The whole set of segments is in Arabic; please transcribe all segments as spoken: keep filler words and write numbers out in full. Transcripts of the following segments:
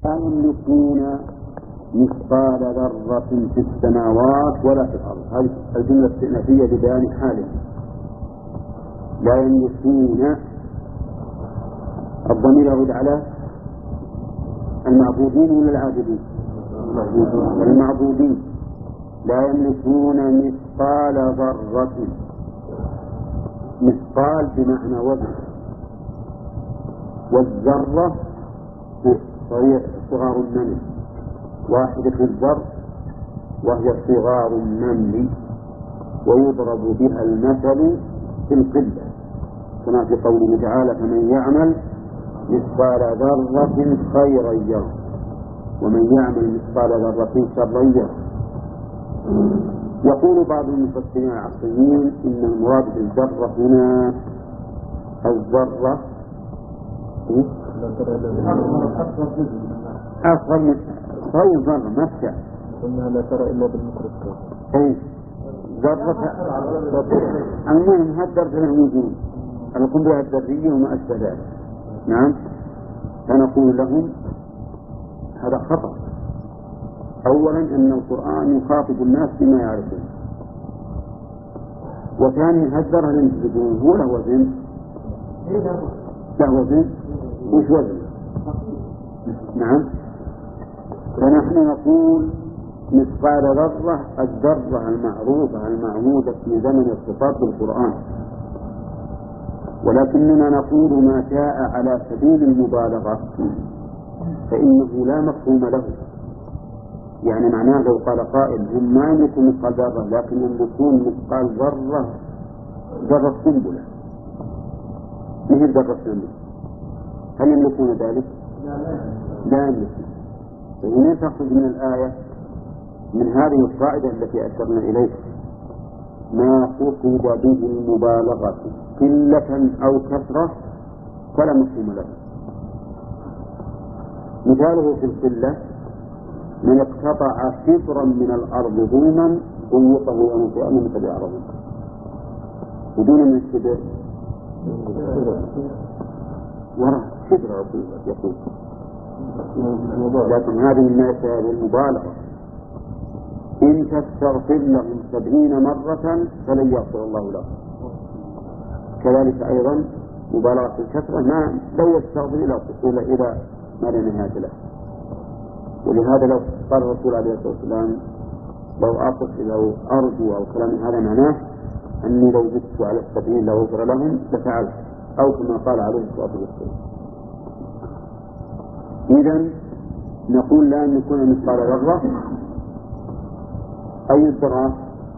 لا يملكون مثقال ذرة في السماوات ولا في الأرض. هذه الجملة الاستئنافية لبيان حاله. لا يملكون، الضمير يعود على المعبودين ولا العابدين؟ المعبودين. لا يملكون مثقال ذرة، مثقال بمعنى وزن، والذرة صغار النمل، واحدة الذر وهي صغار النمل، ويضرب بها المثل في القلة كما في قوله تعالى: فمن يعمل مثقال ذرة خيرا يره ومن يعمل مثقال ذرة شرا يره. يقول بعض المفسرين العصريين إن المراد بالذرة هنا الذرة أصغر من صغير ذرة ما تشاء إنها لا ترى إلا بالميكروسكوب. أي ذرة المهم هالذرة الوجود القنبلة الذرية وما أشبه ذلك. نعم، فنقول لهم هذا خطأ. أولا أن القرآن يخاطب الناس بما يعرفون، وثانيا هالذرة اللي ينتجون هو له وزن، له وزن وش وزن؟ نعم، فنحن نقول مثقال ذرة الذرة المعروفة المعهودة في زمن الخطاب بالقرآن، ولكننا نقول ما جاء على سبيل المبالغة فإنه لا مفهوم له. يعني معناه لو قال قائل هم ما يملكون مثقال ذرة لكن يملكون مثقال ذرة ذرة قنبلة، مثل ذرة نمل، هل يملكون ذلك؟ لا يملكون. فهنا تخرج من الآية من هذه القاعدة التي أشرنا إليها ما قصد به المبالغة قلة أو كثرة فلا مفهوم له. مثاله في القلة: من اقتطع شبرا من الأرض ظلما ضيقه يوم القيامة مثل يعرضون. بدون من الشبر وراء شبر يقول، لكن هذه الناس المبالغة. إن تستغفر لهم سبعين مرة فلن يغفر الله لهم. كذلك أيضا مبالغة الكثرة ما لو يستغفر إلى إلى ما لا نهاية له. ولهذا لو قال الرسول عليه الصلاة والسلام لو أقف لو أرجو أو كلام هذا معناه أني لو زدت على السبعين لغفر لهم لفعلت، أو كما قال عليه الصلاة والسلام. إذن نقول لا يملكون مثقال ذرة. أي الذرات؟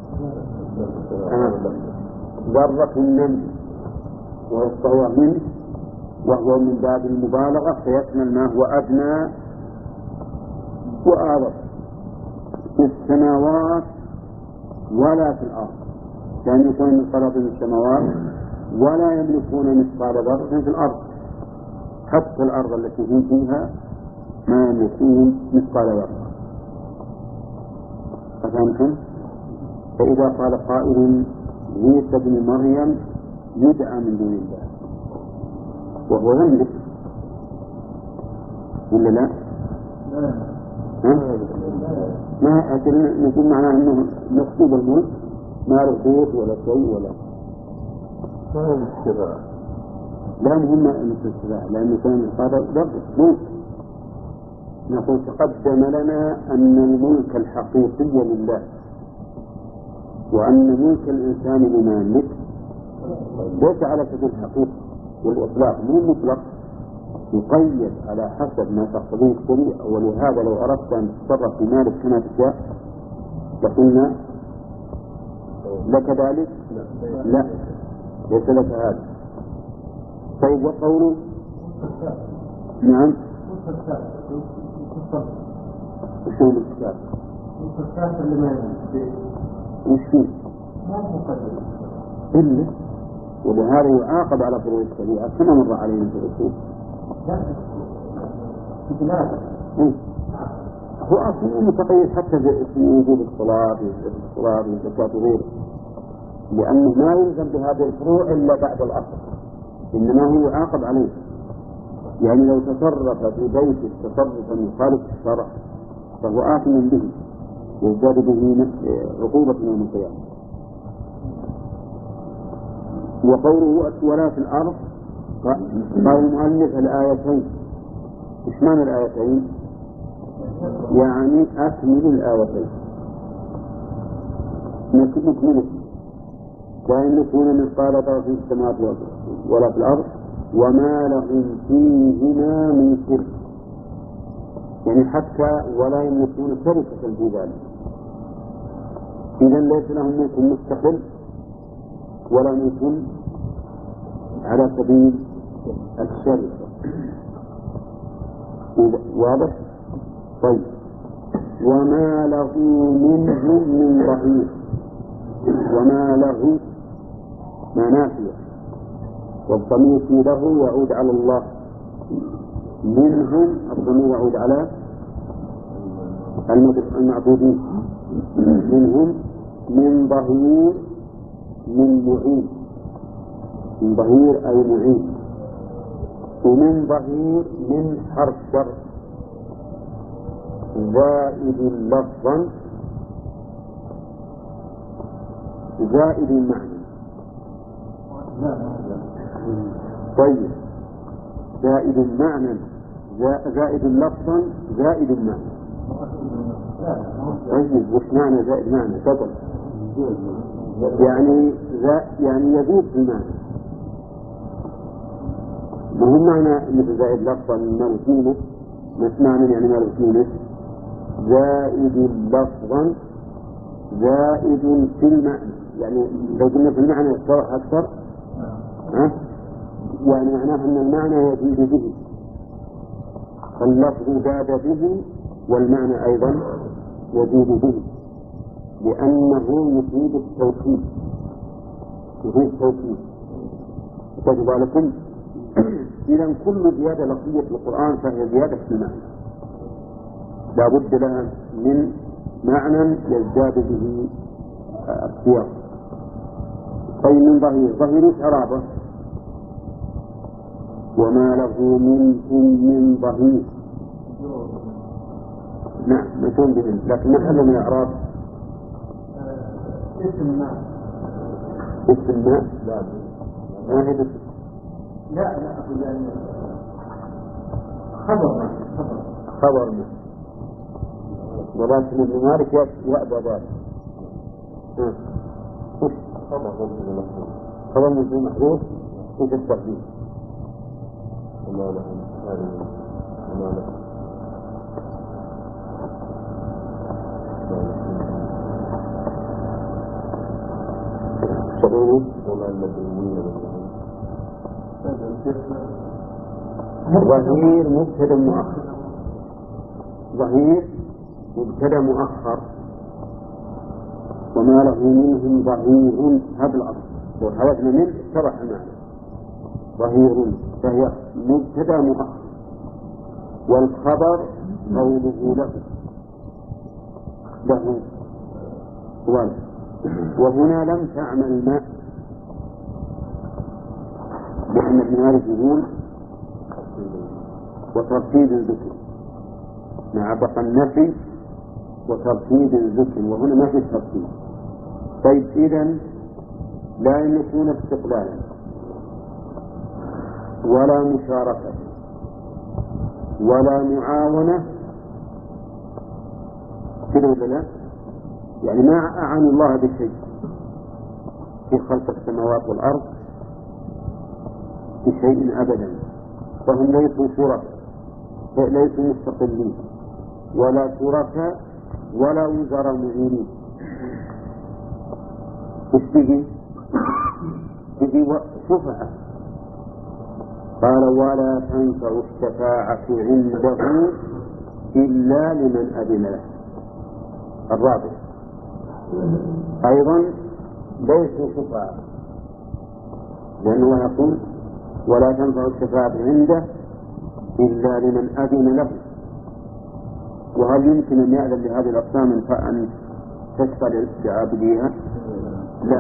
ذرة النمل وهو منه، وهو من باب المبالغة فيشمل ما هو أدنى وأعظم في السماوات ولا في الأرض. كان يكون مثقال في السماوات ولا يملكون مثقال ذرة في الأرض، حتى الأرض التي هم فيها ما يملكون مثقال ذرة. أفهمتم؟ فإذا قال قائل عيسى ابن مريم يدعى من دون الله وهو يملك ولا لا؟ ما نقول معناه أنه مكتوب الملك ما له بيت ولا شيء ولا ما هو الشراء. لا مهم أن الشراء لأنه كان هذا ضبط ملك. نقول تقدم لنا أن الملك الحقيقي لله، وأن ملك الإنسان بما يملك ليس على سبيل الحقيقة والإطلاق، مو مطلق، يقيد على حسب ما تقتضيه الشريعة. ولهذا لو أردت أن تتصرف في مالك كما تشاء لقلنا لك ذلك؟ لا، ليس لك هذا. طيب وقوله نعم وشو الكتاب؟ الكتاب اللي ما يملك وشو؟ ما مقدر إلا، ولهذا يعاقب على فروع الشريعة كما مر علينا في الأصول. هو أصلا متقيد حتى في وجود الصلاة والصلاة والزكاة وغيره، لأنه ما يلزم بهذه الفروع إلا بعد الأصل، إنما هو يعاقب عليه. يعني لو تصرف في بيته تصرفا يخالف الشرع فهو آثم به يزداد به عقوبة يوم القيامة. وقوله ولا في الأرض قال المؤلف الآيتين. إيش معنى الآيتين؟ يعني أكمل الآيتين نكمله لا يملكون مثقال ذرة في السماوات ولا في الأرض وما لهم فيهما من شرك، يعني حتى ولا يملكون شركة في ذلك. إذا ليس لهم ملك مستقل ولا ملك على سبيل الشركة. واضح؟ طيب وما له منهم من ظهير. وما له ما نافية والضمير في له يعود على الله. منهم الضمير يعود على المعبودين. منهم من ظهير من معين. من ظهير أي معين. ومن ظهير من حرف شر زائد لفظا زائد معنى. طيب زائد معنى زائد لفظا زائد معنى. طيب وش معنى زائد معنى؟ تفضل. يعني يعني يزيد في المعنى. وهو معنى مثل زائد لفظا ما فيه مش معنى يعني ما فيه زائد لفظا زائد في المعنى. يعني لو قلنا في المعنى يصطلح أكثر ها؟ يعني معناه أن المعنى يزيد به فاللفظ زاد به والمعنى أيضا يزيد به لأنه يفيد التوكيد. يفيد التوكيد. تجب عليكم إذا كل زيادة لفظية في القرآن فهي زيادة في المعنى لا بد لها من معنى يزداد به السياق. طيب من ظهير. ظهير إعرابه وما له منهم من ظهير. نعم مفهوم به لكن محل من الإعراب اسم ما اسم ما لا ما هي بس لا لا أقول يعني خبر خبر خبر ما ولكن ابن مالك يأبى ذلك. خبر من محذوف في التقديم. وما لهم هذه وما لهم شغوله وما المدينين ظهير مبتدأ مؤخر. ظهير مبتدأ مؤخر وما له منهم ظهير. هذا الأصل لو حذفنا منه اتضح المعنى. ظهير فهي مبتدأ مؤخر والخبر قوله له له ولا. وهنا لم تعمل ما لأن ابن مالك يقول وترتيب الذكر مع بقى النفي وترتيب الذكر وهنا ما في ترتيب. طيب إذن لا يملكون استقلالا ولا مشاركة ولا معاونة كده ولا لا؟ يعني ما أعانوا الله بشيء في خلق السماوات والأرض بشيء أبدا. فهم ليسوا شركاء ليسوا مستقلين ولا شركاء ولا وزراء معينين. تشتهي تجي شفعة. قال ولا تنفع الشفاعة عنده إلا لمن أذن له. الرابع أيضا ليسوا شفعاء لأنه يقول ولا تنفع الشفاعة عنده إلا لمن أذن له. وهل يمكن أن يأذن لهذه الأقسام أن تشفع لعابديها؟ لا.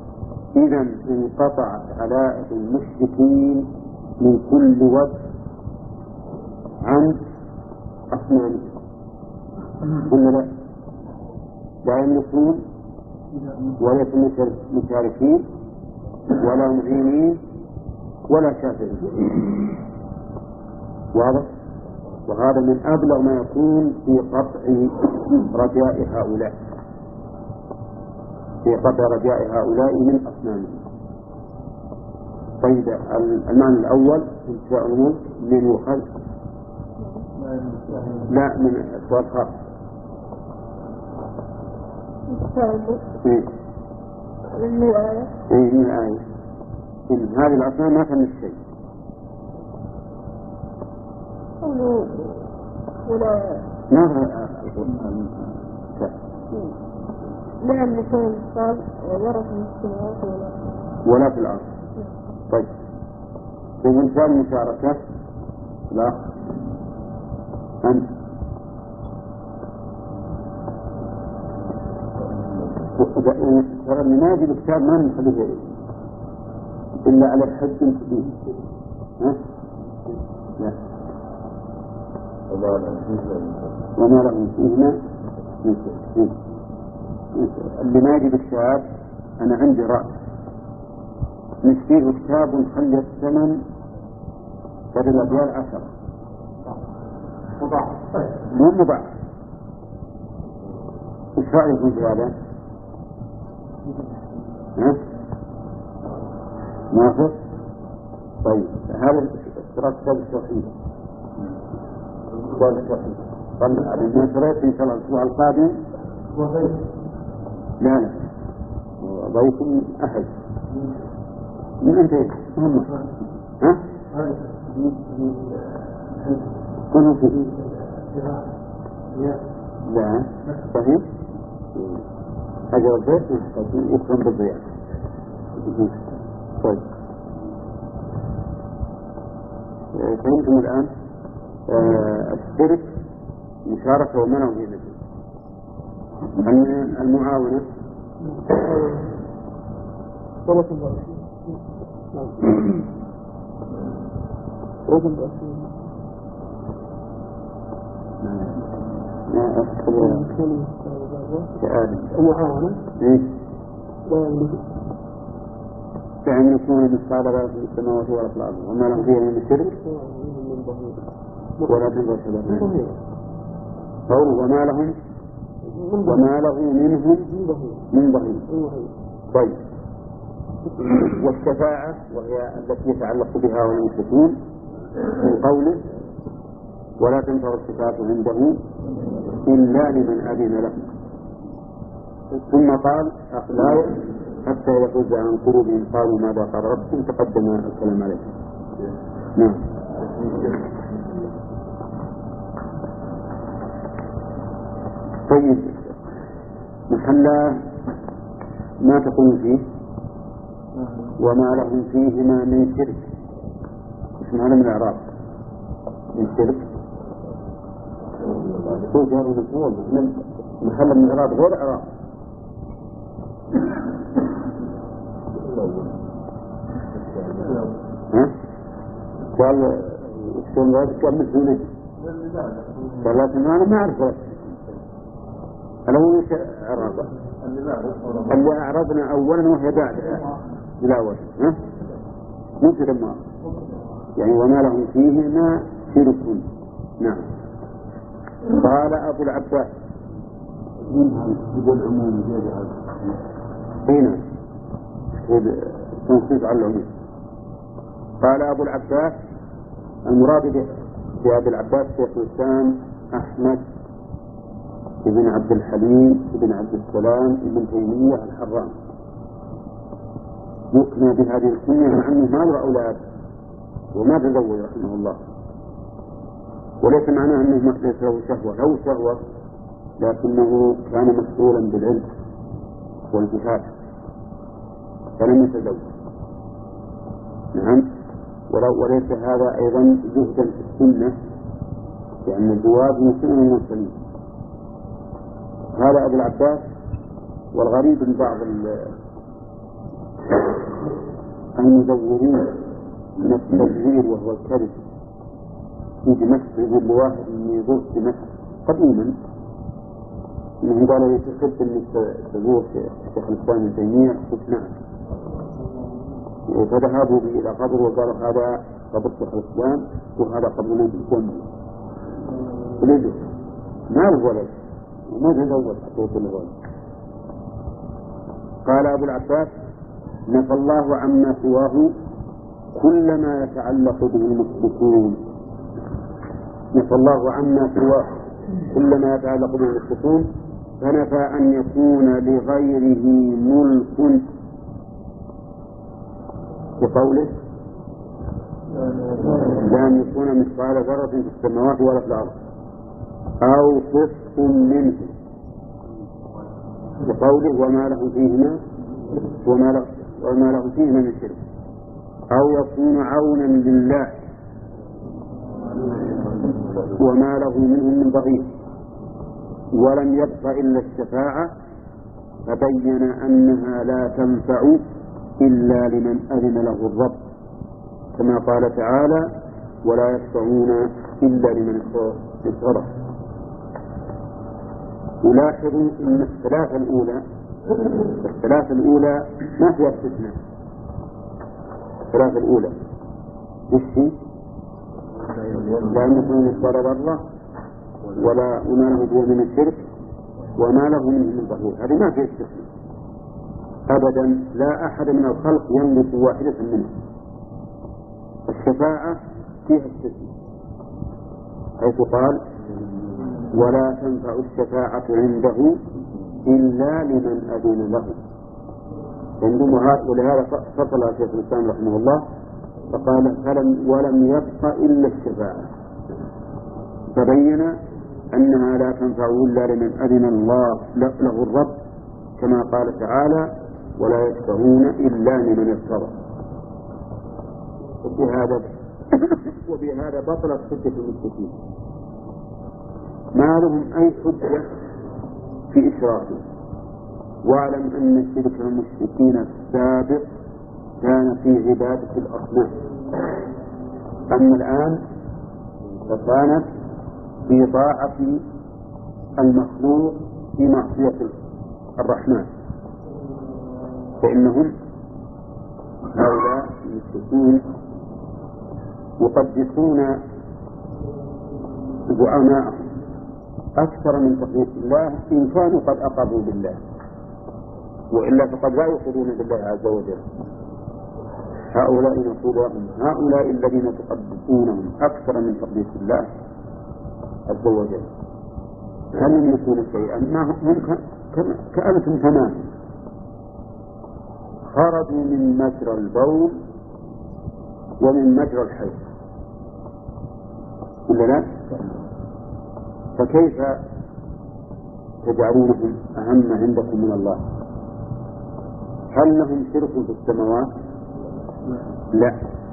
إذن انقطعت علائق المشركين من كل وجه عن أصنام ولا لا؟ لا يملكون وليسوا مشاركين ولا معينين ولا شافعين. واضح؟ وهذا من أبلغ ما يكون في قطع رجاء هؤلاء في قطع رجاء هؤلاء من أصنامهم. طيب المعنى الأول انشاء الملك من يؤخذ؟ لا، من السؤال خاص. إيه من الآية؟ إيه من الآية إن هذه الأصنام ما تملك شيء. ولا ماذا لا يملكون المثقال ذرة في السماوات ولا ولا في الأرض. طيب في مثال المشاركة لا أنت ترى ما يجب الكتاب ما نحدثه إلا على الحد كبير. ها؟ لا وما لهم فيهما اللي ما يجب الكتاب. أنا عندي رأي نشتري كتاب ونخلي الثمن قبل أبيال عشرة مضاعف مو مضاعف. إيش رأيكم في هذا؟ ها؟ موافق؟ طيب هذا اشتراك كتاب التوحيد كتاب التوحيد قبل أن شريت إن شاء الله الأسبوع القادم. لا لا ضيف أحد من أنت هم ها؟ كله في لا صحيح حاجة البيت يكون بالضياء. طيب فهمتم الآن؟ الشرك مشاركة ومنع غير المعاونة صلاة الله رجل بأسين ما أذكر كآدم المعاونة إيش؟ لا يملك فيملكون مثقال ذرة في السماوات ولا في الأرض وما لهم فيها من شرك ولا تنظر شبه قوله وما لهم وما له منهم من ظهير. طيب والشفاعة وهي التي يتعلق بها والمشركون من قوله ولا تنفع الشفاعة عنده إلا لمن أذن له. ثم قال لا حتى يفوز عن قلوبهم قالوا ماذا قال ربكم تقدم الكلام عليه. نعم. طيب محل ما تقول فيه وما لهم فيهما من شرك. اسم هذا من الإعراب من شرك هو جار ومجرور محل من الإعراب غير إعراب. ها؟ قال شلون ذلك قال مثل قال لكن أنا ما أعرف هل هو ايش اعرابه؟ اللي اعرضنا اولا وهي بعد تلاوة ها؟ مثل ما يعني وما لهم فيهما شرك. نعم. قال ابو العباس يقول عموم زيادة هنا تنصيص على العموم. قال ابو العباس المراد بأبي العباس شيخ الإسلام أحمد ابن عبد الحليم ابن عبد السلام ابن تيمية الحراني يكنى بهذه الكنية مع أنه ما له أولاد وما تزوج رحمه الله، وليس معناه أنه ليس له شهوة، له شهوة لكنه كان مسؤولا بالعلم والجهاد فلم يتزوج. نعم. وليس هذا أيضا زهدا في السنة لأن الزواج من سنن المرسلين. هذا أبو العباس. والغريب من بعض المزورين من التزوير وهو الكذب في دمشق يقول لواحد إني زرت دمشق قديما، إنه قال لي تحب إنك تزور الشيخ الإسلام ابن تيمية؟ قلت نعم. فذهبوا به إلى قبر وقالوا هذا قبر شيخ الإسلام وهذا قبر نبي الجنة. ولده ما الولد وما تزوج حتى يقول الولد. قال أبو العباس: نفى الله عما سواه كل ما يتعلق به المشركون. نفى الله عما سواه كل ما يتعلق به المشركون، فنفى أن يكون لغيره ملك بقوله: لأن يكون مثقال ذرة في السماوات ولا في الأرض أو قسط منه بقوله: وما له فيهما وما له, وما له فيهما من شرك، أو يكون عونا لله وما له منهم من ظهير. ولم يبق إلا الشفاعة، فبين أنها لا تنفع إلا لمن أذن له الرب، كما قال تعالى: ولا يشفعون إلا لمن ارتضى. ولاحظوا أن الثلاثة الأولى الثلاثة الأولى ما فيها استثناء. الثلاثة الأولى وشي؟ لا يمكن مثقال ذرة ولا وما له به من الشرك وما له منه من ظهير. هذه ما فيها استثناء أبدا، لا أحد من الخلق يملك واحدة منها. الشفاعة فيها استثناء، حيث قال: ولا تنفع الشفاعة عنده إلا لمن أذن له. ولهذا فصل شيخ الإسلام رحمه الله فقال: فلم ولم يبق إلا الشفاعة، فبين أنها لا تنفع إلا لمن أذن الله له الرب، كما قال تعالى: ولا يشفعون إلا لمن ارتضى. وبهذا وبهذا بطلت حجة المشركين، ما لهم أي حجة في إشراكه. واعلم أن شرك المشركين السابق كان في عبادة الأصنام، أما الآن فكانت في طاعة المخلوق في معصية الرحمن. فإنهم هؤلاء المشركين يقدسون زعماءهم أكثر من تقديس الله إن كانوا قد أقروا بالله، وإلا فقد لا يقرون بالله عز وجل. هؤلاء نقول لهم: هؤلاء الذين تقدسونهم أكثر من تقديس الله عز وجل هل يملكون شيئا؟ ما هم كأنتم تماما، خرجوا من مجرى البول ومن مجرى الحيض، ولا لا؟ فكيف تجعلونهم أهم عندكم من الله؟ هل لهم شرك في السماوات؟ لا.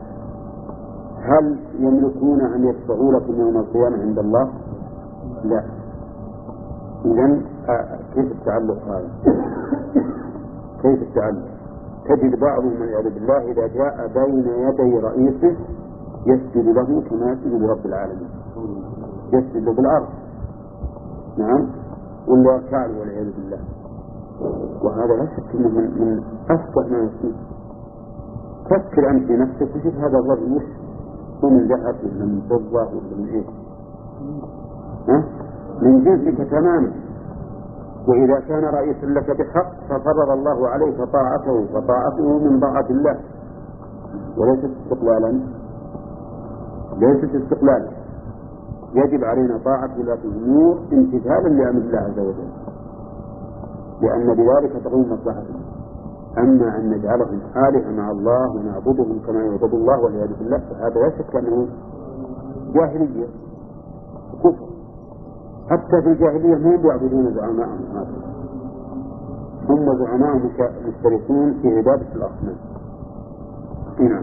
هل يملكون أن يشفعوا لكم يوم القيامة عند الله؟ لا. إذن كيف التعلق هذا؟ كيف التعلق؟ تجد بعضهم والعياذ بالله إذا جاء بين يدي رئيسه يسجد له كما يسجد لرب العالمين، يسجد بالأرض، نعم، ولا يركع والعياذ بالله. وهذا لا شك من من أفضل ما يكون. فكر أنت في نفسك وشوف هذا الرجل من ذهب ولا من فضة ولا من إيه؟ ها؟ من جزءك تماما. وإذا كان رئيسا لك بحق ففرض الله عليه فطاعته، فطاعته من طاعة الله وليست استقلالا، ليست استقلالا. يجب علينا طاعة ولاة الأمور امتثالا لأمر الله عز وجل، لأن بذلك تقوم مصلحتنا. أما أن نجعلهم آلهة مع الله ونعبدهم كما يعبد الله والعياذ بالله فهذا لا شك أنه جاهلية كفر. حتى في الجاهلية هم يعبدون زعماءهم هذا، هم زعماءهم مشتركون في عبادة الأصنام. نعم.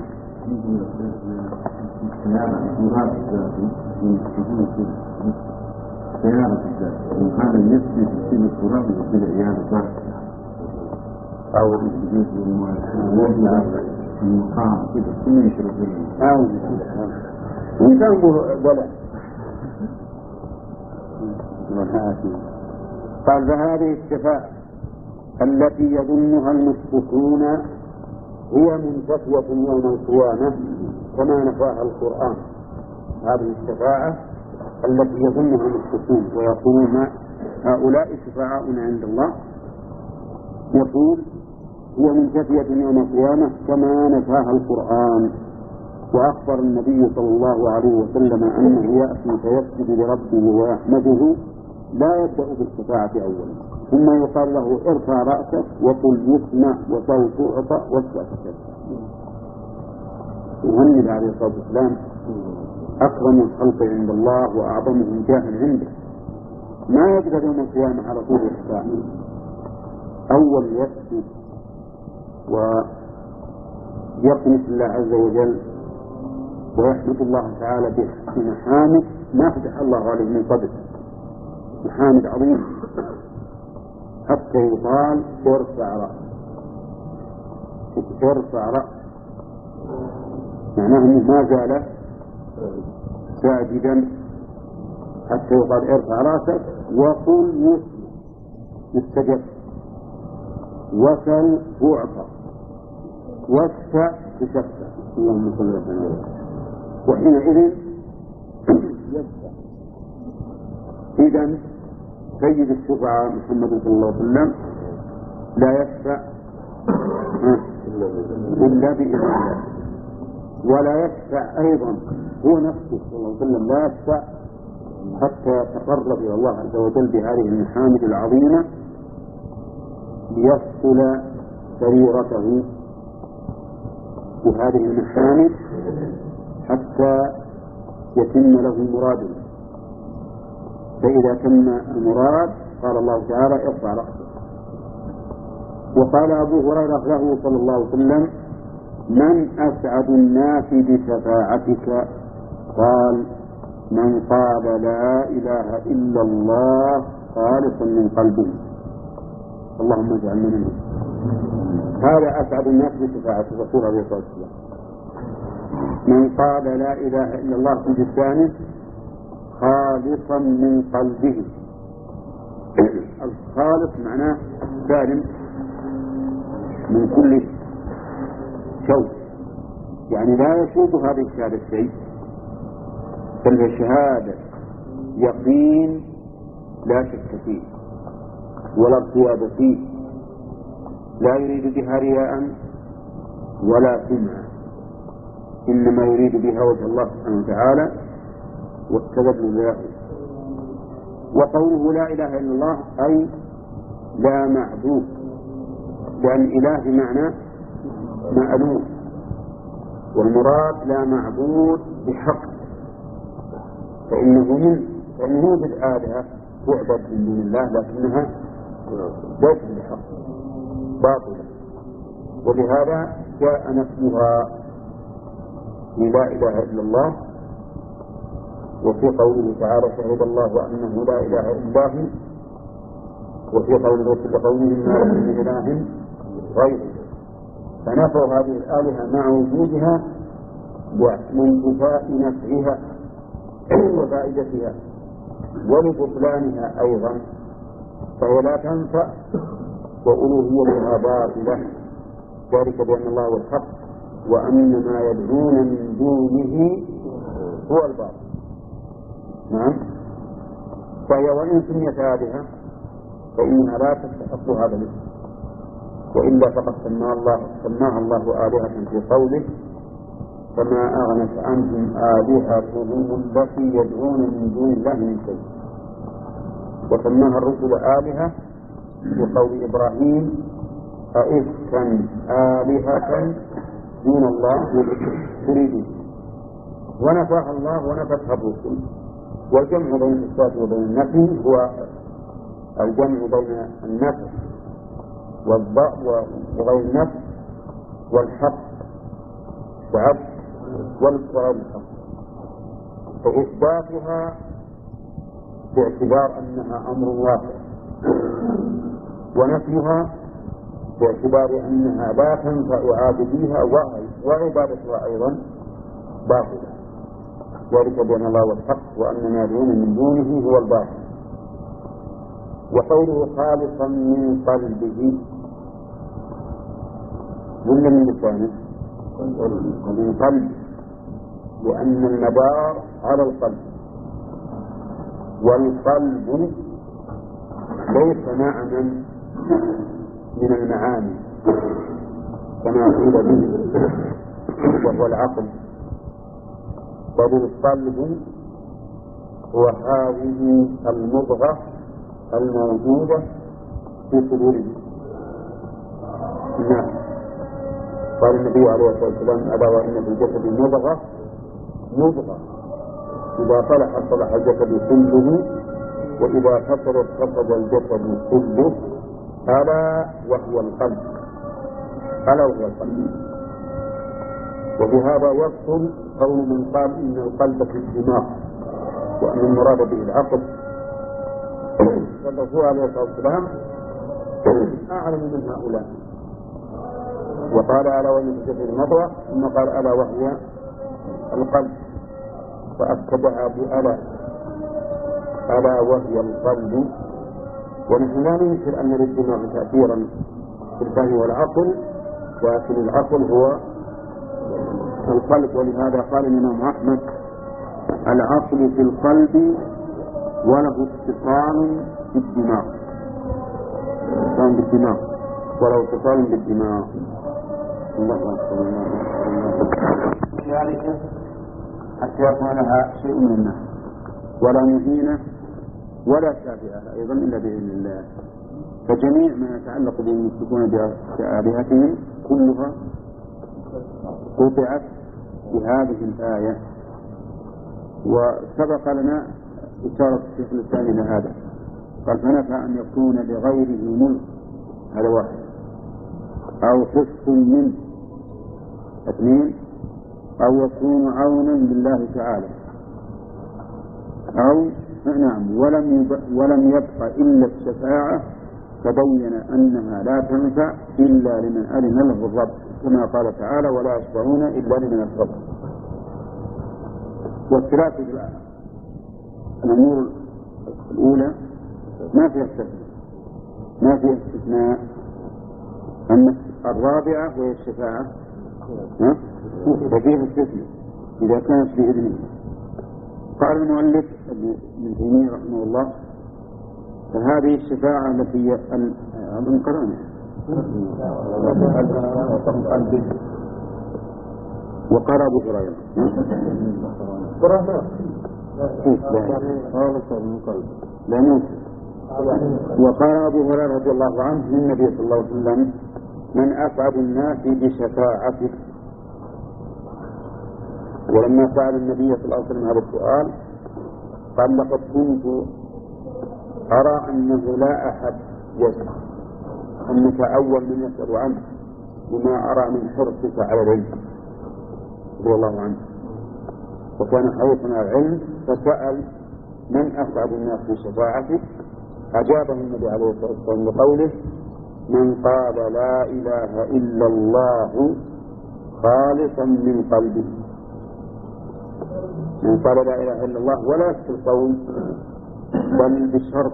سيارة الذات هذا يسجد في التراب وفي العيادة أو السجود والمقام كده كله يشرب أو إنسان بلع. قال فهذه الشفاعة التي يظنها المشركون هي منتفية يوم القيامة كما نفاها القرآن. هذه الشفاعة التي يظنها المشركون ويقولون هؤلاء شفعاؤنا عند الله، يقول هي منتفية يوم القيامة كما نفاها القرآن. وأخبر النبي صلى الله عليه وسلم أنه يأتي فيسجد لربه ويحمده لا يبدأ بالشفاعة أولا، ثم يقال له ارفع رأسك وقل يسمع وسوف تعطى واشفع تشفع. محمد عليه الصلاة والسلام أكرم الخلق عند الله وأعظمهم جاها عنده، ما يقدر يوم القيامة على طول الشفاعة، أول يسجد ويقنص الله عز وجل ويحمد الله تعالى بمحامد ما فتح الله عليه من قبل، محامد عظيم، حتى يقال ارفع رأسك. ارفع رأسك معناه انه ما زال ساجدا حتى يقال ارفع رأسك وقل يستجب وسل تعطى واشفع تشفع. اللهم صل وسلم. وحينئذ يشفع. إذن سيد الشفعاء محمد صلى الله عليه وسلم لا يشفع إلا بإذن الله، ولا يشفع أيضا هو نفسه صلى الله عليه وسلم لا يشفع حتى يتقرب إلى الله عز وجل بهذه المحامد العظيمة ليصل سريرته بهذه المحامد حتى يتم له مراده. فإذا تم المراد قال الله تعالى ارفع رأسك. وقال أبو هريرة له صلى الله عليه وسلم من أسعد الناس بشفاعتك؟ قال من قال لا إله إلا الله خالصا من قلبه. اللهم اجعلنا منه. هذا أسعد الناس بشفاعة الرسول عليه الصلاة والسلام، من قال لا إله إلا الله في لسانه خالصا من قلبه. الخالص معناه سالم من كل شوك، يعني لا يشوط هذه الشهادة شيء، بل هي شهادة يقين لا شك فيه ولا ارتياب فيه، لا يريد بها رياء ولا سمعا، إنما يريد بها وجه الله سبحانه وتعالى والتذلل له. وقوله لا إله إلا الله أي لا معبود، لأن إله معنى مألوف، والمراد لا معبود بحق، فإنه من فإنه بالآلهة تعبد من دون الله لكنها ليست بحق باطلة، ولهذا جاء نفسها لا إله إلا الله. وفي قوله تعالى شهد الله أنه لا إله إلا هو، وفي قوله وفي قوله ما لكم من إله غيره، فنفوا هذه الآلهة مع وجودها وانتفاء نفعها وفائدتها ولبطلانها أيضا، فهي لا تنفع وألوهيتها باطلة، ذلك بأن الله هو الحق وأن ما يدعون من دونه هو الباطل. نعم. فهي وإن سميت آلهة فإنها لا تستحق هذا الاسم، وإلا فقد سماها الله سماها الله آلهة في قوله فما أغنت عنهم آلهتهم التي يدعون من دون الله من شيء، وسماها الرسل آلهة في قول إبراهيم أئفكا آلهة دون الله تريدون، ونفاها الله ونفتها الرسل. والجمع بين الإثبات وبين النفي هو الجمع بين النفي والضاء وغير النفي والحق والعبد والقرآن الحق، فإثباتها باعتبار أنها أمر واقع، ونفيها باعتبار أنها لا تنفع عابديها وعبادتها أيضا باطلة. ذلك بأن الله هو الحق وأن ما دون من دونه هو الباطل. وقوله خالصا من قلبه ولا من لسانه؟ من قلب، لأن المدار على القلب، والقلب ليس معنى من المعاني كما قيل به وهو العقل، بل القلب هو هذه المضغة الموجودة في صدور الناس. قال النبي عليه الصلاة والسلام: ألا وإن في الجسد مضغة مضغة إذا صلحت صلح الجسد كله وإذا فسدت فسد الجسد كله ألا وهو القلب. ألا وهو القلب. وبهذا يفصل قول من قال إن القلب في الدماغ وأن المراد به العقل. والرسول عليه الصلاة والسلام أعلم من هؤلاء، وقال: ألا وإن في الجسد مضغة، ثم قال: ألا وهي القلب، فأكدها بألا، ألا وهي القلب. ونحن لا ننكر أن للدماغ تأثيرا في الفهم والعقل، لكن العقل هو القلب. ولهذا قال الإمام أحمد: العقل في القلب وله اتصال بالدماغ، اتصال بالدماغ وله اتصال بالدماغ. الله أكبر. ذلك حتى يكون لها شيء من الناس ولا مهينة ولا شافعة أيضا إلا بإذن الله. فجميع ما يتعلق بأن يمسكون بآلهتهم كلها قطعت بهذه الآية. وسبق لنا إشارة الشيخ الثاني لهذا، قال: فنفى أن يكون لغيره ملك، هذا واحد، أو حس منه، اثنين، أو يكون عونا لله تعالى، أو نعم ولم يب... ولم يبق إلا الشفاعة، فبين أنها لا تنفع إلا لمن أذن له الرب، كما قال تعالى: ولا يشفعون إلا لمن ارتضى. والثلاث الأمور الأولى ما فيها استثناء، ما فيها استثناء. أما الرابعة وهي الشفاعة ففيها استثناء إذا كانت بإذنه. قال المؤلف ابن تيمية رحمه الله: فهذه الشفاعة التي أظن قرأنا وقرأ أبو هريرة لا موسى وقال أبو هريرة رضي الله عنه للنبي صلى الله عليه وسلم: من أسعد الناس بشفاعته. ولما سأل النبي صلى الله عليه وسلم هذا السؤال قال: لقد كنت أرى أنه لا أحد يسأل، أنك أول من يسأل عنه، بما أرى من حرصك على العلم رضي الله عنه. وكان حريصا على العلم فسأل: من أسعد الناس بشفاعته؟ أجابه النبي عليه الصلاة والسلام بقوله: من قال لا إله إلا الله خالصا من قلبه. من قال لا إله إلا الله ولا في القول بل بشرط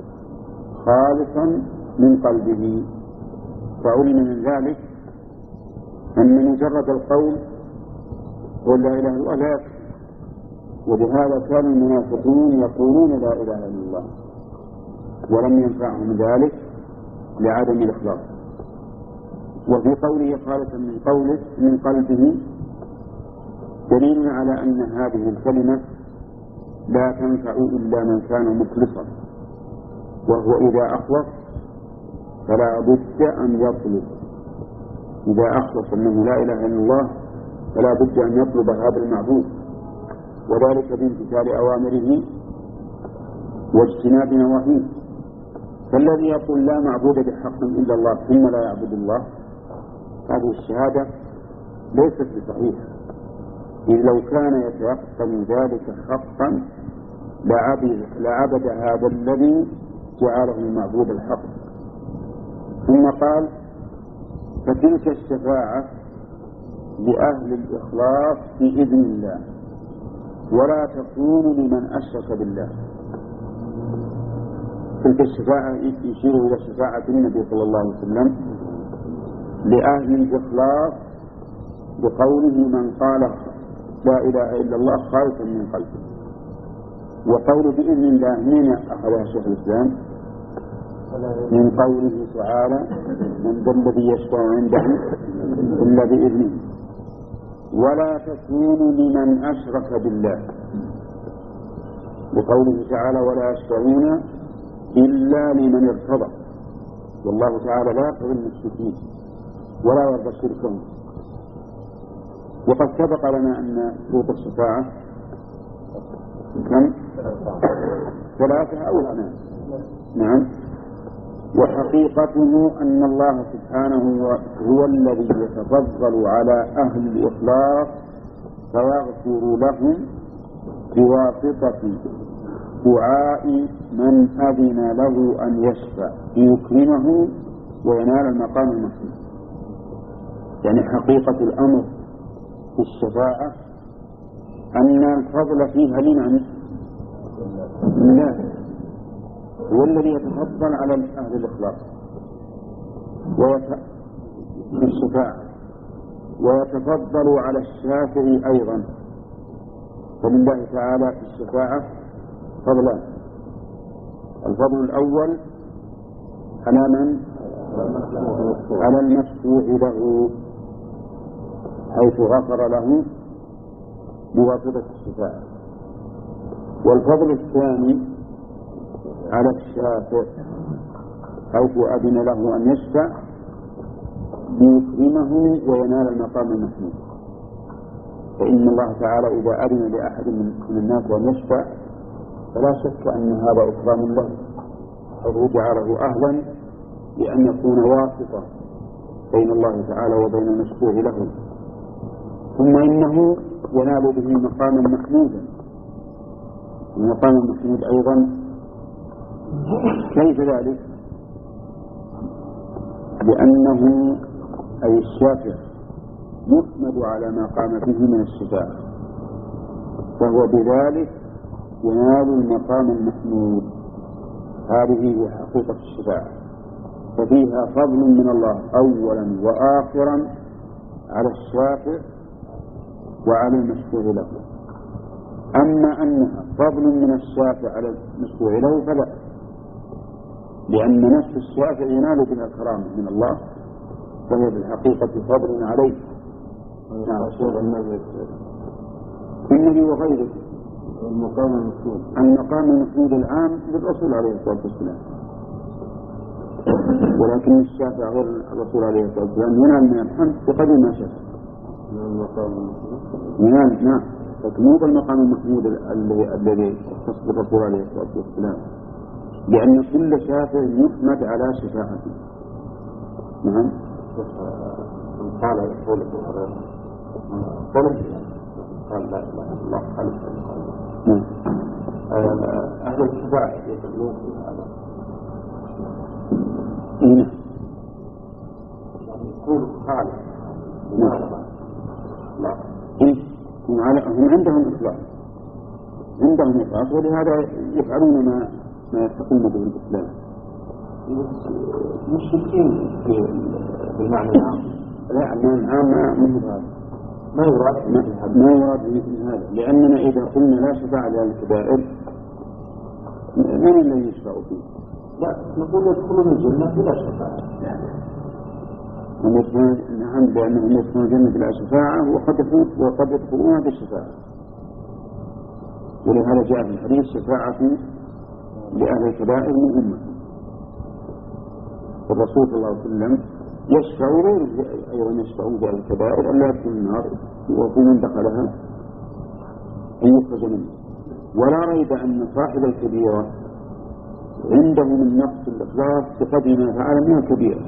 خالصا من قلبه. فعلم من ذلك أن مجرد القول قل لا إله إلا الله لا يكفي، ولهذا كان المنافقون يقولون لا إله إلا الله ولم ينفعهم ذلك لعدم الإخلاص. وفي قوله خالصا من قوله من قلبه دليل على أن هذه الكلمة لا تنفع إلا من كان مخلصا، وهو إذا أخلص فلا بد أن يطلب. إذا أخلص أنه لا إله إلا الله فلا بد أن يطلب هذا المعبود، وذلك بامتثال أوامره واجتناب نواهيه. فالذي يقول لا معبود بحق إلا الله ثم لا يعبد الله، هذه الشهادة ليست بصحيحة، إذ لو كان يتيقن ذلك حقا لعبد, لعبد هذا الذي جعله المعبود الحق. ثم قال: فتلك الشفاعة لأهل الإخلاص بإذن الله. ولا تكون لمن أشرك بالله. تلك الشفاعة يشير إلى شفاعة النبي صلى الله عليه وسلم لأهل الإخلاص بقوله من قال لا إله إلا الله خالصا من قلبه، وقول بإذن الله من أخذها شيخ الإسلام من قوله تعالى من ذا الذي يشفع عنده إلا بإذنه. ولا تكون لمن أشرك بالله بقوله تعالى ولا يشفعون إلا لمن ارتضى، والله تعالى لا يرضى المشركين ولا يرضى شركهم. وقد سبق لنا أن شروط الشفاعة كم؟ ثلاثة أو اثنان. نعم. وحقيقته أن الله سبحانه هو الذي يتفضل على أهل الإخلاص فيغفر لهم بواسطة دعاء من أذن له أن يشفع ليكرمه وينال المقام المحمود. يعني حقيقة الأمر في الشفاعة أن الفضل فيها لمن؟ لله، هو الذي يتفضل على أهل الإخلاص في الشفاعة، ويتفضل على الشافع أيضا. فلله تعالى في الشفاعة فضلان: الفضل الأول على من؟ على المشفوع له حيث غفر له بواسطة الشفاعة، والفضل الثاني على الشافع حيث أذن له أن يشفع ليكرمه وينال المقام المحمود. فإن الله تعالى إذا أذن لأحد من الناس أن يشفع فلا شك أن هذا إكرام له، أو جعله أهلا لأن يكون واسطة بين الله تعالى وبين المشفوع له، ثم إنه ينال به مقاما محمودا. المقام المحمود أيضا كيف ذلك؟ لأنه أي الشافع يحمد على ما قام به من الشفاعة، فهو بذلك ينال المقام المحمود. هذه هي حقيقة الشفاعة، ففيها فضل من الله أولا وآخرا على الشافع وعلى المشفوع له. أما أنها فضل من الشافع على المشفوع له فلا، لأن نفس الشافع ينال بها الكرامة من الله، فهي بالحقيقة فضل عليه. النبي وغيره. المقام المحمود المقام المحمود العام للرسول عليه الصلاة والسلام، ولكن الشافع غير الرسول عليه الصلاة والسلام ينال من الحمد بقدر ما شاء. ينال نعم، لكن مو بالمقام المحمود الذي يختص بالرسول عليه الصلاة والسلام، لأن كل شافع يحمد على شفاعته. نعم. قال يقول قال لا إله إلا الله خالص. أهل الشفاعة يقولون هذا يقول خالص. لا هم عندهم إخلاص، عندهم إخلاص، ولهذا يفعلون ما ما يستقيم به الإسلام. مشركين بالمعنى العام. لا، المعنى العام ما ما يراد ما يراد مثل هذا، لأننا إذا قلنا لا شفاعة للكبائر من الذي يشفع فيه؟ لا، نقول يدخلون الجنة بلا شفاعة. نعم، لأنهم يدخلون الجنة بلا شفاعة وقد وقد يدخلونها بالشفاعة. ولهذا جاء في الحديث شفاعة لأهل الكبائر من أمة. الرسول صلى الله عليه وسلم يشفع غيره أيضا يشفعون بأهل الكبائر أن لا يدخل النار، وفي من دخلها أن يخرج منه. ولا ريب أن صاحب الكبيرة عنده من نقص الإخلاص بقدر ما فعل من الكبيرة،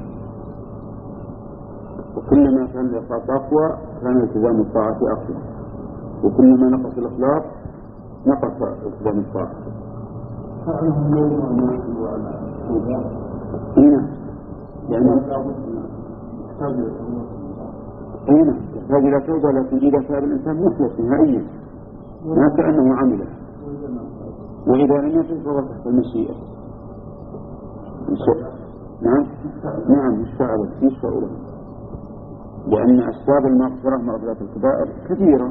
وكلما كان الإخلاص أقوى كان التزام الطاعة أقوى، وكلما نقص الإخلاص نقص التزام الطاعة. هنا يعني هنا يحتاج إلى توبة، لكن إذا كان الإنسان مخلص نهائيا ما كأنه عمله، وإذا لم يكن فهو تحت المشيئة. نعم نعم الشعر في شعوره، لأن أسباب المغفرة مغفرة الكبائر كثيرة،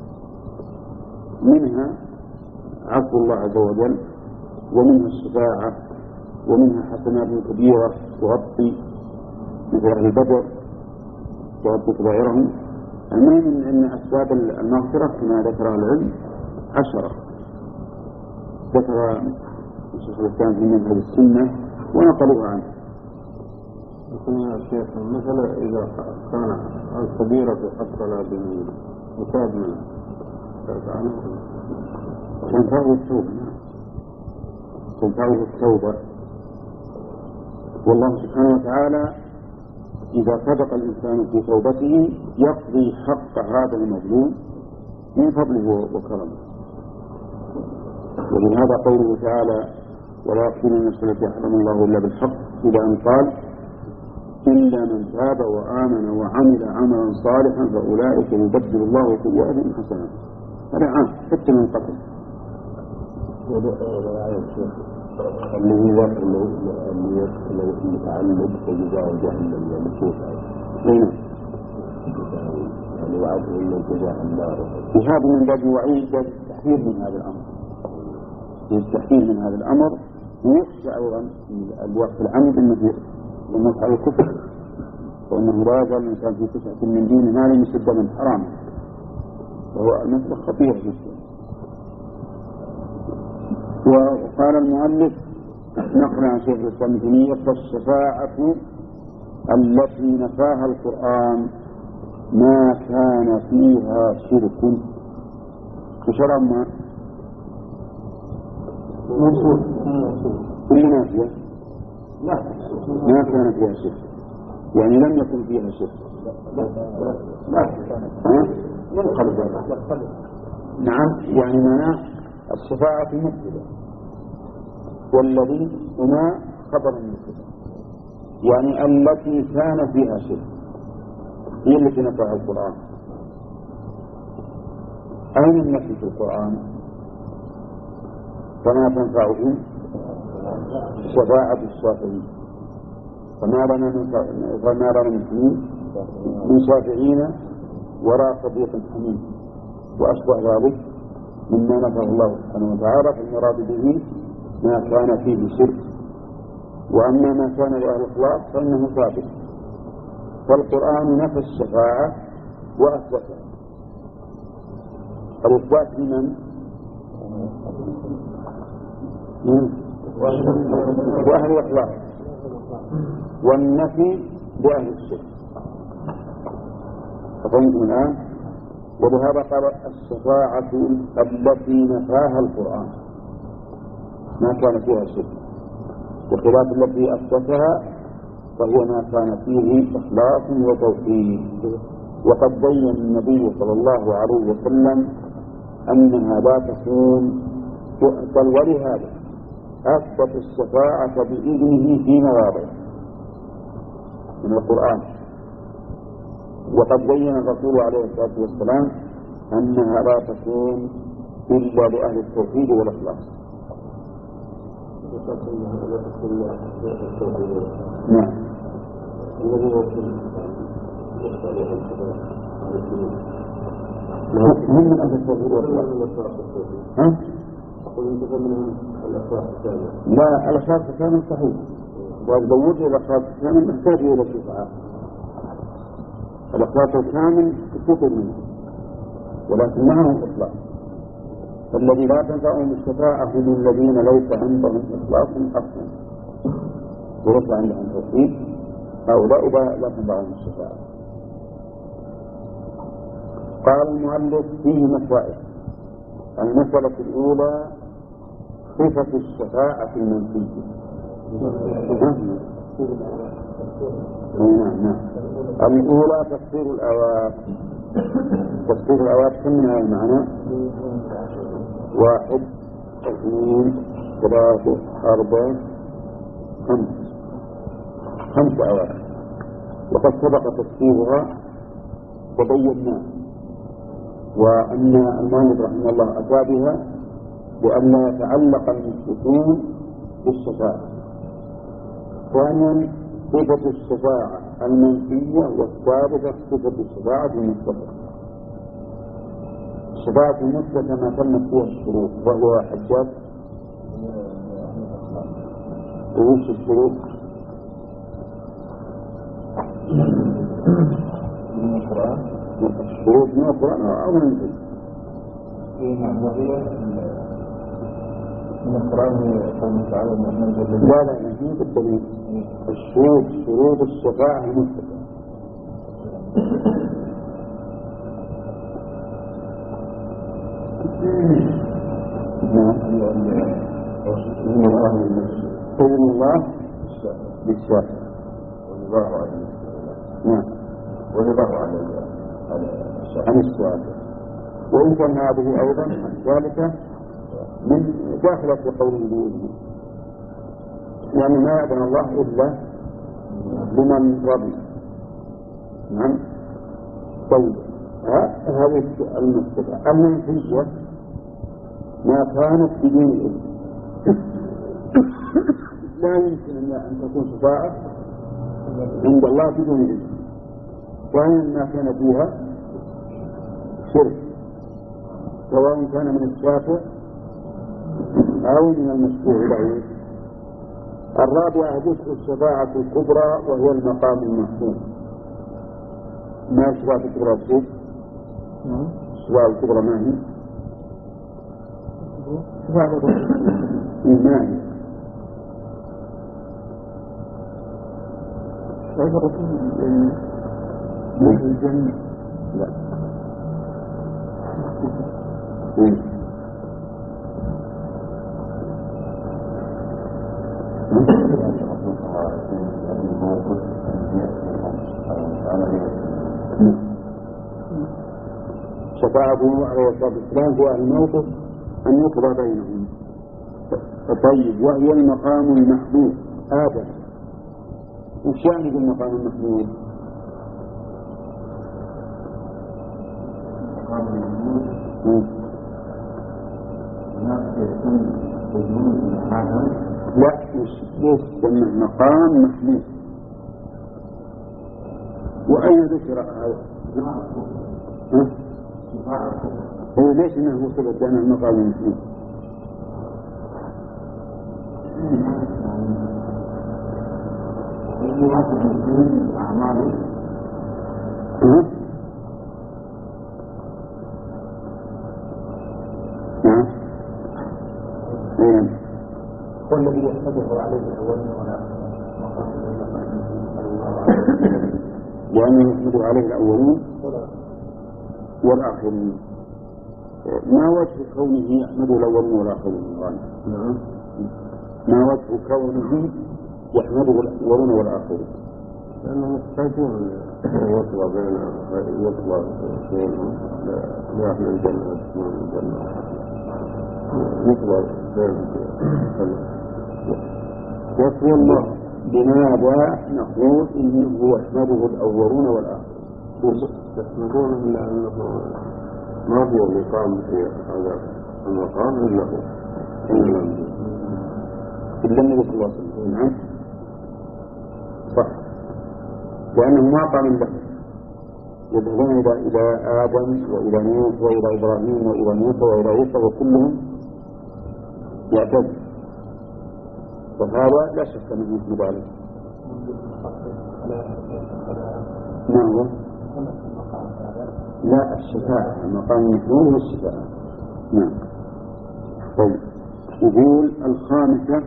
منها عفو الله عز وجل، ومنها الشفاعة، ومنها حسنات كبيرة تغطي مثل أهل بدر تغطي كبائرهم. المهم أن أسباب المغفرة كما ذكر العلم عشرة، ذكر الشيخ الإسلام في منهج السنة ونقلوها عنه. لكن يا شيخ مثلا إذا كان الكبيرة حصل بمثابة تنفعه التوبة، تنفعه التوبة. والله سبحانه وتعالى إذا صدق الإنسان في توبته يقضي حق هذا المظلوم من فضله وكرمه. ولهذا قوله تعالى ولا يقتلون النفس التي حرم الله إلا بالحق، إلى أن قال إلا من تاب وآمن وعمل عملا صالحا فأولئك يبدل الله سيئاتهم حسنات. هذا عام حتى من قتل. اللي هو اللي المتعمد فجزاء جهنم يعني كيف نعم يعني وعده إلا جزاء النار. وهذا من باب وعيد التحذير من هذا الأمر، التحذير من هذا الأمر، ويخشى أيضا الوقت العمد أنه يموت على الكفر، وأنه لا يزال الإنسان في تسعة من دين ما لم يسد من حرام، وهو المسألة خطيرة جدا. وقال المؤلف نقل عن شيخ الإسلام ابن تيمية فالشفاعة التي نفاها القرآن ما كان فيها شرك. وشرع ما منصور كل ما فيها لا ما كان فيها شرك، يعني لم يكن فيها شرك. لا ينقلب نعم، يعني معناه الشفاعة المفسدة، والذي هنا خبر المفسدة، يعني التي كان فيها شرك هي التي نفاها القرآن. أين النفي في القرآن؟ فما تنفعه شفاعة الشافعين، فما لنا من من شافعين وراء صديق حميد وأشبه ذلك مما نفعه الله سبحانه وتعالى. فالمراد به ما كان فيه شرك، وأما ما كان لأهل الإخلاص فإنه ثابت. فالقرآن نفى الشفاعة وأثبتها. الإثبات لمن؟ وأهل الإخلاص، والنفي لأهل الشرك. فهمتم الآن؟ ولهذا قال الشفاعة التي نفاها القرآن ما كان فيها شرك، بخلاف التي أثبتها فهي ما كان فيه إخلاص وتوحيد. وقد بين النبي صلى الله عليه وسلم أنها لا تكون تؤثر، ولهذا أثبت الشفاعة بإذنه في مواضع من القرآن. وقد بين الرسول عليه الصلاة والسلام أنها لا تكون إلا لأهل التوحيد والإخلاص. نعم. هم من أهل التوحيد والإخلاص. ها؟ لا، الأخلاص كامل صحيح، وإذا وجد الأخلاص كامل محتاج إلى شفاعة. الإخلاص الكامل كتب منه، ولكن معه الإخلاص. الذي لا تنفعهم الشفاعة هم الذين ليس عندهم إخلاص أصلا وليس عندهم توحيد، هؤلاء لا تنفعهم الشفاعة. قال المؤلف فيه مسائل. المسألة الأولى صفة الشفاعة المنفية. نعم نعم. الأولى تفسير الآيات. تفسير الآيات كم من هذا المعنى؟ واحد اثنين ثلاثة أربعة خمس خمس آيات، وقد سبق تفسيرها وبيناه. وأن المؤلف رحمه الله أتى بها لئلا يتعلق المشركون بالشفاعة. ثانيا صفة الشفاعة المنفية، والثالثة صفة الشفاعة المثبتة. الشفاعة المثبتة ما تمت فيها الشروط، وهو حجاج وش الشروط؟ من القرآن الشروط من القرآن أو من الحديث؟ من القرآن قوله تعالى لا لا نجيب الدليل. الشروط شروط الشفاعة المثبتة. إن الله يمشي إذن الله بالشافع ورضاه عن نعم ورضاه عن عن الشافع. وإن كان هذه أيضا الثالثة من داخلة في قوله بإذنه، يعني ما يأذن الله إلا لمن رضي. نعم. طيب هذه المثبتة. المنفية ما كانت بدون إذن، لا يمكن أن تكون شفاعة عند الله بدون إذن. وإن ما كان فيها شرك، سواء كان من الشافع أو من المشفوع له. الرابعة ذكر الشفاعة الكبرى، وهي المقام المحمود. ما الشفاعة الكبرى الشيء؟ الشفاعة الكبرى ما هي؟ شفاعة ما هي؟ شفاعة الرسول في الجنة. لا. شفاعته عليه الصلاة والسلام في أهل الموقف أن يقضى بينهم. طيب وهي المقام المحمود. آدم وش يعني بالمقام المحمود؟ المقام المحمود هناك يكون وجود هذا. لا مش ليش سمى مقام محمود؟ وأين ذكر هذا؟ هو ليش انه وصلت لنا المقام المحمود؟ أعماله نعم. هو الذي يحمده عليه الأولين والآخرين، لأنه يحمده عليه الأولين والآخرين. ما وجه كونه يحمده الأولين والآخرين؟ نعم. ما وجه كونه يحمده الأولين والآخرين؟ لأنه محتاجون يطلع بين يطلع بينهم لأهل الجنة وأهل الجنة يطلع بين يقول الله بماذا نقول إنه يحمده الأولون والآخرون؟ يحمدون لأنه ما في مقام في هذا المقام إلا هو إلا النبي صلى الله عليه وسلم. نعم صح، لأنه ما قام له. يذهبون إلى إلى آدم وإلى نوح وإلى إبراهيم وإلى موسى وإلى عيسى وكلهم يعتد، فهذا لا شك أنه يحمد عليه. ما هو؟ لا الشفاعة، المقام المحمود هو الشفاعة. نعم. طيب يقول الخامسة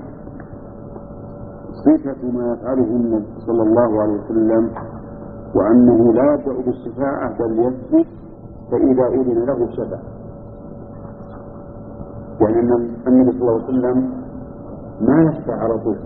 صفة ما يفعله النبي صلى الله عليه وسلم، وأنه لا يبدأ بالشفاعة بل يسجد فإذا أذن له شفع. يعني أن النبي صلى الله عليه وسلم ما يشفع على طول،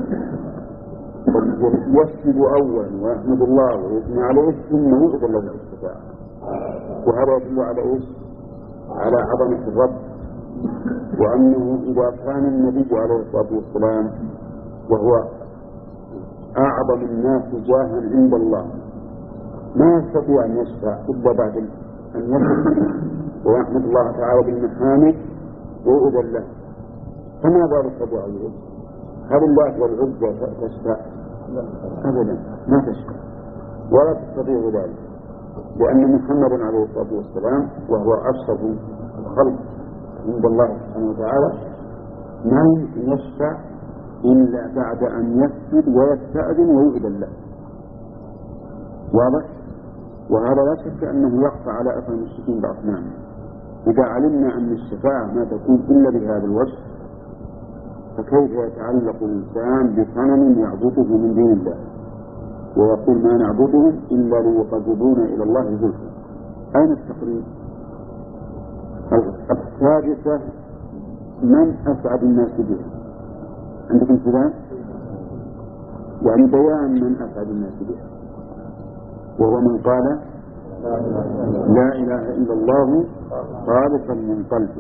يسجد أولا ويحمد الله ويثني عليه ثم يؤذن له الشفاعة. وهذا يدل على إيش؟ على عظمة الرب، وأنه إذا كان النبي عليه الصلاة والسلام وهو أعظم الناس جاها عند الله ما يستطيع أن يشفع إلا بعد أن يسجد ويحمد الله تعالى بالمحامد ويؤذن له، فما بالك بعيوب؟ هل اللات والعزى تشفع؟ أبدا ما تشفع ولا تستطيع ذلك، لأن محمد عليه الصلاة والسلام وهو أشرف الخلق عند الله سبحانه وتعالى ما يمكن يشفع إلا بعد أن يسجد ويستأذن ويؤذن له. واضح؟ وهذا لا شك أنه يخفى على أثر المشركين بأصنامهم. إذا علمنا أن الشفاعة ما تكون إلا بهذا الوجه، فكيف يتعلق الإنسان بصنم يعبده من دين الله ويقول ما نعبدهم إلا ليقربونا إلى الله زلفى؟ أين التقريب؟ السادسة من أسعد الناس بها؟ عندكم كلام؟ يعني بيان من أسعد الناس بها، وهو من قال لا إله إلا الله خالصا من قلبه.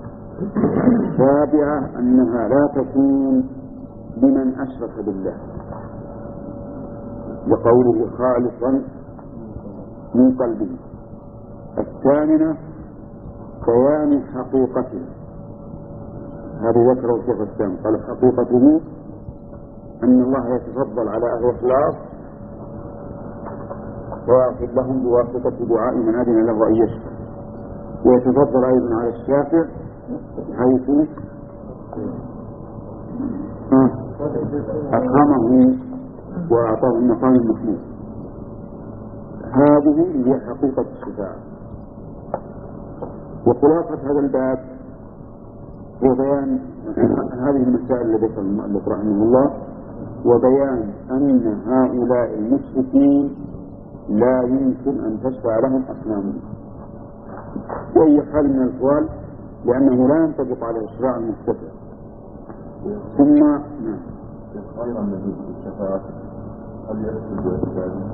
السابعة أنها لا تكون لمن أشرك بالله لقوله خالصا من قلبه. الثامنة بيان حقيقته، هذا ذكره الشيخ الإسلام قال حقيقته أن الله يتفضل على أهل الإخلاص ويغفر لهم بواسطة دعاء من أذن له أن يشفع، ويتفضل أيضا على الشافع حيث أكرمه وأعطاه المقام المحمود. هذه هي حقيقة الشفاعة. وخلاصة هذا الباب هو بيان هذه المسائل التي ذكر المؤلف رحمه الله، وبيان أن هؤلاء المشركين لا يمكن أن تشفع لهم أصنامهم وأي حال من الأحوال، لأنه لا ينطبق على الشرع المستفى. ثم نعم خيرا من الشفاعة هل يكتب ويستعجل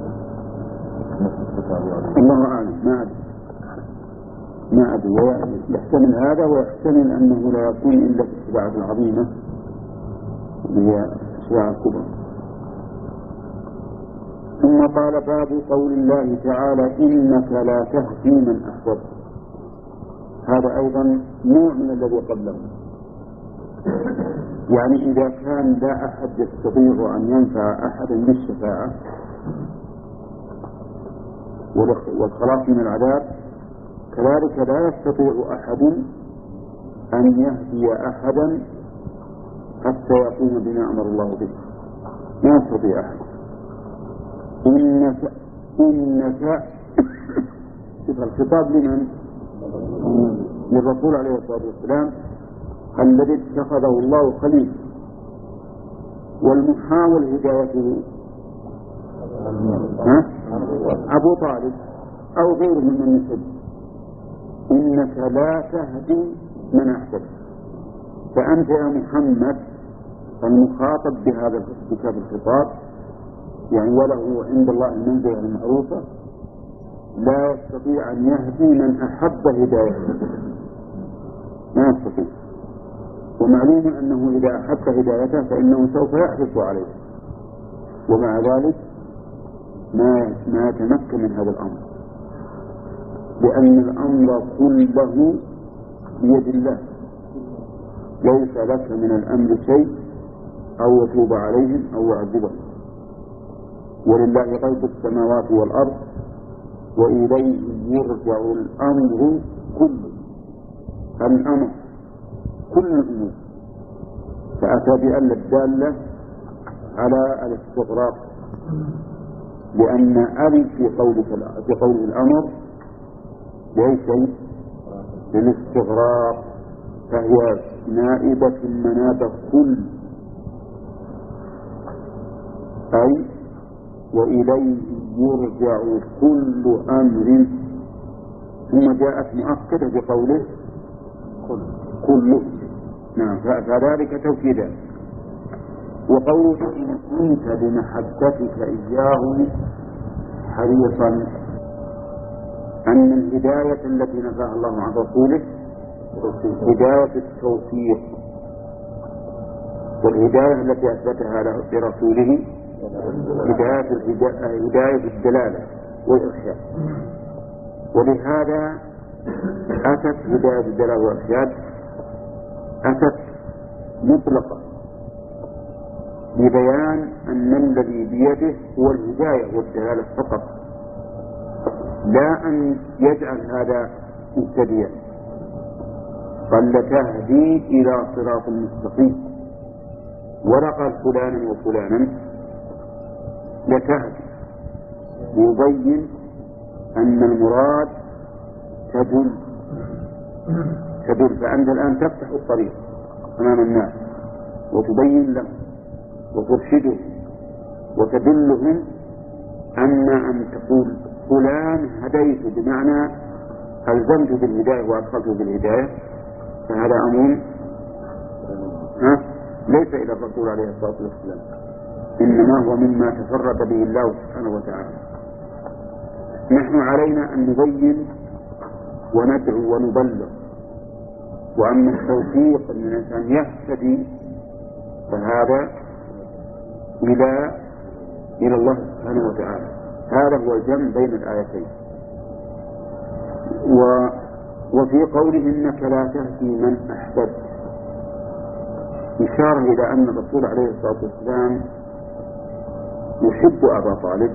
الله أعلم، ما أدري ما أدري يحتمل هذا ويحتمل أنه لا يكون إلا في الشفاعة العظيمة وهي الشفاعة الكبرى. ثم قال باب قول الله تعالى إنك لا تهدي من أحببت. هذا أيضا نوع من الذي قبله، يعني إذا كان لا أحد يستطيع أن ينفع أحدا بالشفاعة والخلاص من العذاب، كذلك لا يستطيع أحد أن يهدي أحدا حتى يقوم بما أمر الله به، لا يستطيع أحد. إنك إنك الخطاب لمن؟ للرسول عليه الصلاة والسلام الذي اتخذه الله خليل، والمحاول هدايته أبو طالب أو غيره من يحب. إنك لا تهدي من أحببت، فأنت يا محمد المخاطب بهذا بهذا الخطاب، يعني وله عند الله المنزلة المعروفة، لا يستطيع أن يهدي من أحب هدايته، ما يستطيع. ومعلوم أنه إذا أحب هدايته فإنه سوف يحرص عليه، ومع ذلك ما ما يتمكن من هذا الأمر، لأن الأمر كله بيد الله، ليس لك من الأمر شيء أو يتوب عليهم أو يعذبهم، ولله غيب السماوات والأرض وإليه يرجع الأمر كله، الأمر كل الأمور. فأتى بأن الدالة على الاستغراق، لأن أل في قوله في قوله الأمر ليس للاستغراق، فهي نائبة مناب كل، أي وإليه يرجع كل أمر. ثم جاءت مؤكدة بقوله كله، نعم، فذلك توكيدا. وقوله إن كنت بمحبتك إياه حريصا، أن الهداية التي نفاها الله عن رسوله هداية التوفيق، والهداية التي أثبتها لرسوله هداية هداية الدلالة والإرشاد. ولهذا أتت هداية الدلالة والإرشاد أتت مطلقة لبيان أن الذي بيده هو الهداية والدلالة فقط، لا أن يجعل هذا مبتدئا. قال لتهدي إلى صراط مستقيم، ولا قال فلانا وفلانا، لتهدي يبين أن المراد تدل تدل فأنت الآن تفتح الطريق أمام الناس وتبين لهم وترشدهم وتدلهم. أما أن تقول فلان هديت بمعنى ألزمت بالهداية وأدخلته بالهداية، فهذا أمر ليس إلى الرسول عليه الصلاة والسلام، إنما هو مما تفرد به الله سبحانه وتعالى. نحن علينا أن نبين وندعو ونبلغ، وأما التوفيق أن الإنسان يهتدي فهذا إلى إلى الله سبحانه وتعالى. هذا هو الجمع بين الآيتين. و وفي قوله إنك لا تهدي من أحببت إشارة إلى أن الرسول عليه الصلاة والسلام يحب أبا طالب.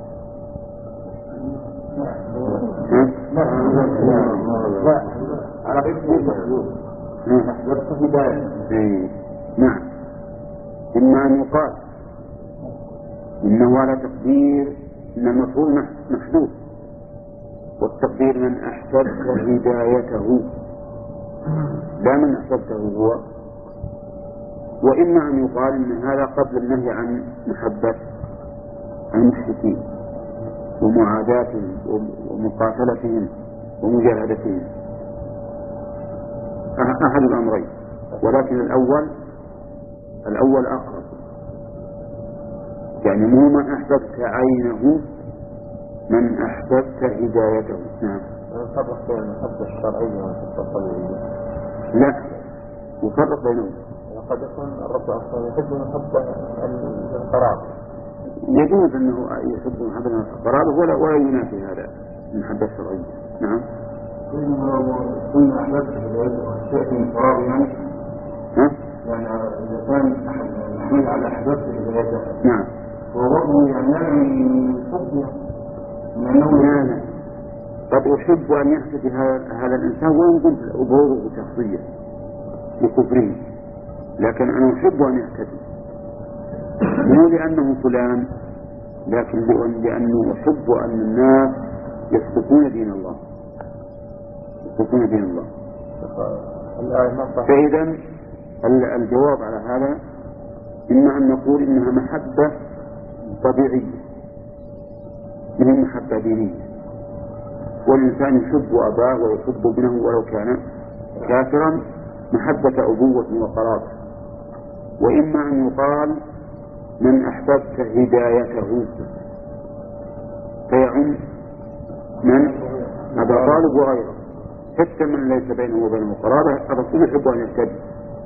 نعم، إما أن يقال إنه على تقدير إن المفعول محذوف، والتقدير من أحببت هدايته لا من أحببته هو. وإما أن يقال إن هذا قبل النهي عن محبة المشركين ومعاداتهم ومقاتلتهم ومجاهدتهم، أحد الأمرين، ولكن الأول الأول أقرب، يعني مو من أحببت عينه، من أحببت هدايته. نعم. نفرق بين المحبة الشرعية والمحبة الطبيعية؟ لا، يفرق بينهم. قد يكون الرب أصلا يحب محبة القرابة. يجوز أنه يحب محبة القرابة ولا ولا ينافي هذا المحبة الشرعية. نعم. كنا أحببت هدايته شيء من قرابة يعني؟ ها؟ يعني إذا كان محمول على أحببت هدايته. نعم. ووضعه يعني يحب لا لا، قد أحب أن يهتدي هذا الإنسان وإن كنت أبغضه شخصيا لكفره، لكن أنا أحب أن يهتدي مو لأنه فلان، لكن لأنه أحب أن الناس يسلكون دين الله يسلكون دين الله. فإذا الجواب على هذا إما أن نقول إنها محبة طبيعية من محبة دينية، والإنسان يحب أباه ويحب ابنه ولو كان كافرا محبة أبوة وقرابة. وإما أن يقال من أحببت هدايته فيعم من أبا طالب وغيره، حتى من ليس بينه وبينه قرابة الرسول يحب أن يهتدي.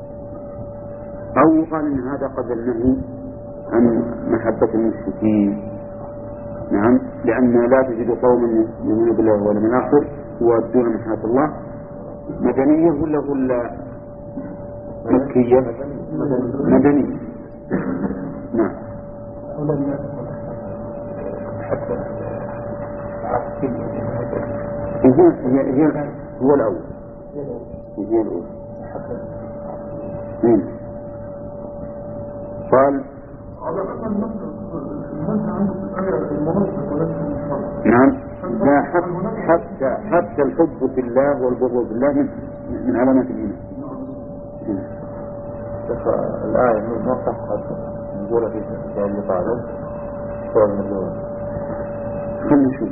أو يقال إن هذا قبل النهي عن محبة المشركين. نعم، لأن لا تجد قوما يؤمنون بالله واليوم الآخر يودون محبة الله. مدنية ولا ولا مكية؟ مدنية. نعم. هي هي هي هو الأول هي الأول. قال نعم، لا حتى حتى الحب في الله والبغض بالله من, من علامات الإيمان. الآية من صحة نقول في كتاب طالب سؤال مجنون. خلنا نشوف.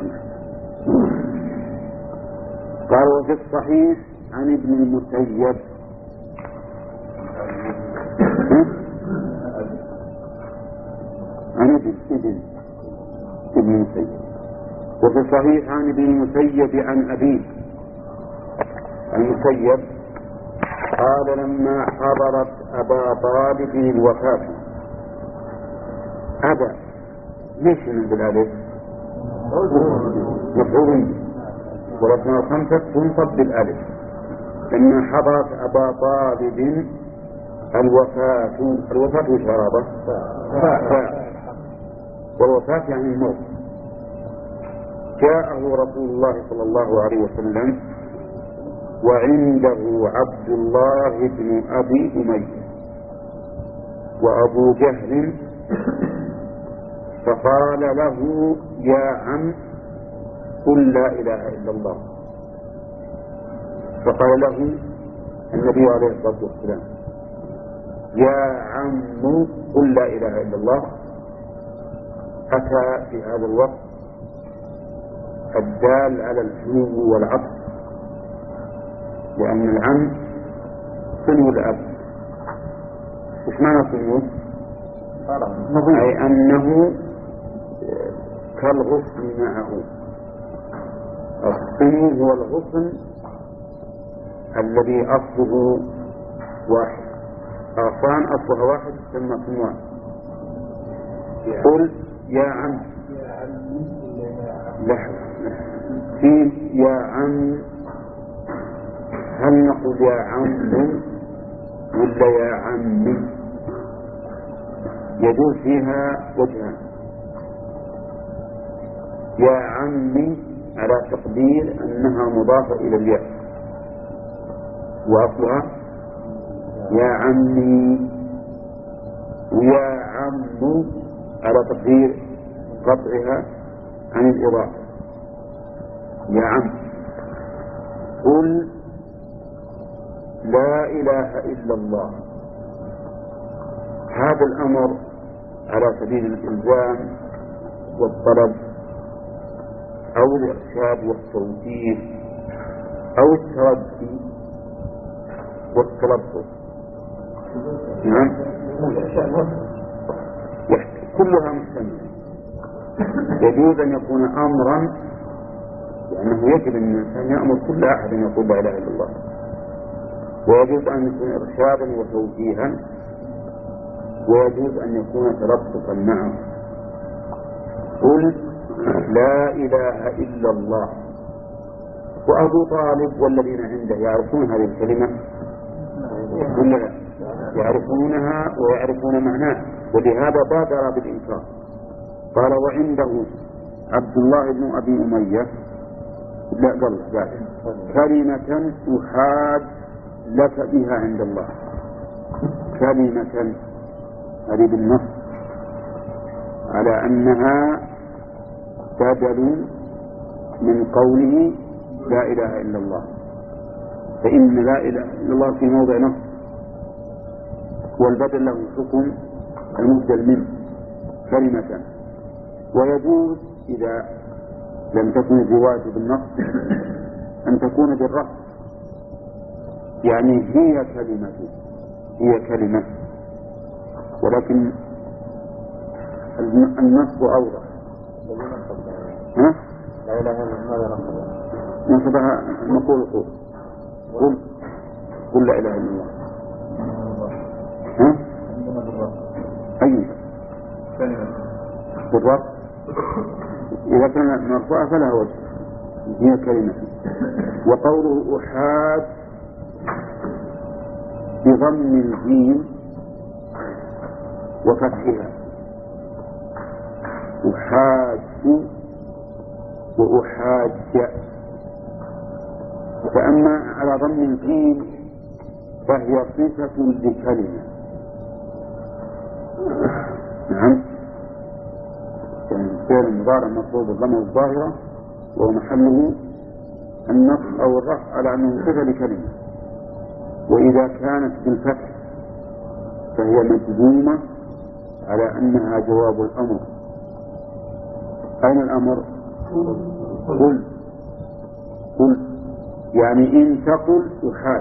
قال وفي الصحيح عن ابن المسيب عن ابن ابن ابن المسيب وفي الصحيح عن ابن المسيب عن أبيه المسيب قال لما حضرت أبا طالب الوفاة أبى ليش ننزل عليه مفعول والأسماء الخمسة تنصب بالألف لما حضرت أبا طالب الوفاة. الوفاة وش عرابة؟ فاء. والوفاة يعني الموت. جاءه رسول الله صلى الله عليه وسلم وعنده عبد الله بن أبي أمية وأبو جهل، فقال له يا عم قل لا إله إلا الله. فقال له النبي عليه الصلاة والسلام يا عم قل لا إله إلا الله. أتى في هذا الوقت الدال على الحنو والعطف، لأن العم صنو الأب. وش معنى صنو؟ أي أنه كالغصن معه. الصنو هو الغصن الذي أصله واحد، أغصان أصلها واحد ثم صنوان. قل يا عم لحظة في يا عم، هل نقول يا عم ولا يا عمي؟ يجوز فيها وجهان. يا عمي على تقدير أنها مضافة إلى الياء وأصلها يا عمي، ويا عم على تقدير قطعها عن الإضافة. يا عم قل لا إله إلا الله. هذا الأمر على سبيل الإلزام والطلب أو الإرشاد والتوجيه أو التردي والتلفظ. نعم كلها مستمرة. يجوز أن يكون أمرا لأنه يجب أن الإنسان يأمر كل أحد أن يقول لا إله إلا الله، ويجوز أن يكون إرشادا وتوجيها، ويجوز أن يكون تلطفا معه. قل لا إله إلا الله. وأبو طالب والذين عنده يعرفون هذه الكلمة ولا لا؟ يعرفونها ويعرفون معناها، ولهذا بادر بالإنكار. قال وعنده عبد الله بن أبي أمية لا قال ذلك كلمة أحاج لك بها عند الله. كلمة هذه بالنص على أنها بدل من قوله لا إله إلا الله، فإن لا إله إلا الله في موضع نص، والبدل له حكم المبدل منه كلمة. ويجوز إذا لم تكن الرواية بالنص أن تكون بالرفع، يعني هي كلمة هي كلمة، ولكن النص أوضح. ها؟ لا إله إلا الله نصبها نقول قول قل قل لا إله إلا الله. ها؟ أي كلمة بالرفع إذا كان مرفوعة فلها وجه، هي كلمة. وقوله أحاد بضم الجيم وفتحها، أحاج وأحاج. فأما على ضم الجيم فهي صفة لكلمة. نعم فعل المضارع مطلوب بالضم الظاهرة وهو محله النصب أو الرفع على أنه صفة لكلمة. وإذا كانت بالفتح فهي مجزومة على أنها جواب الأمر. أين الأمر؟ قل قل يعني إن تقل أحاد.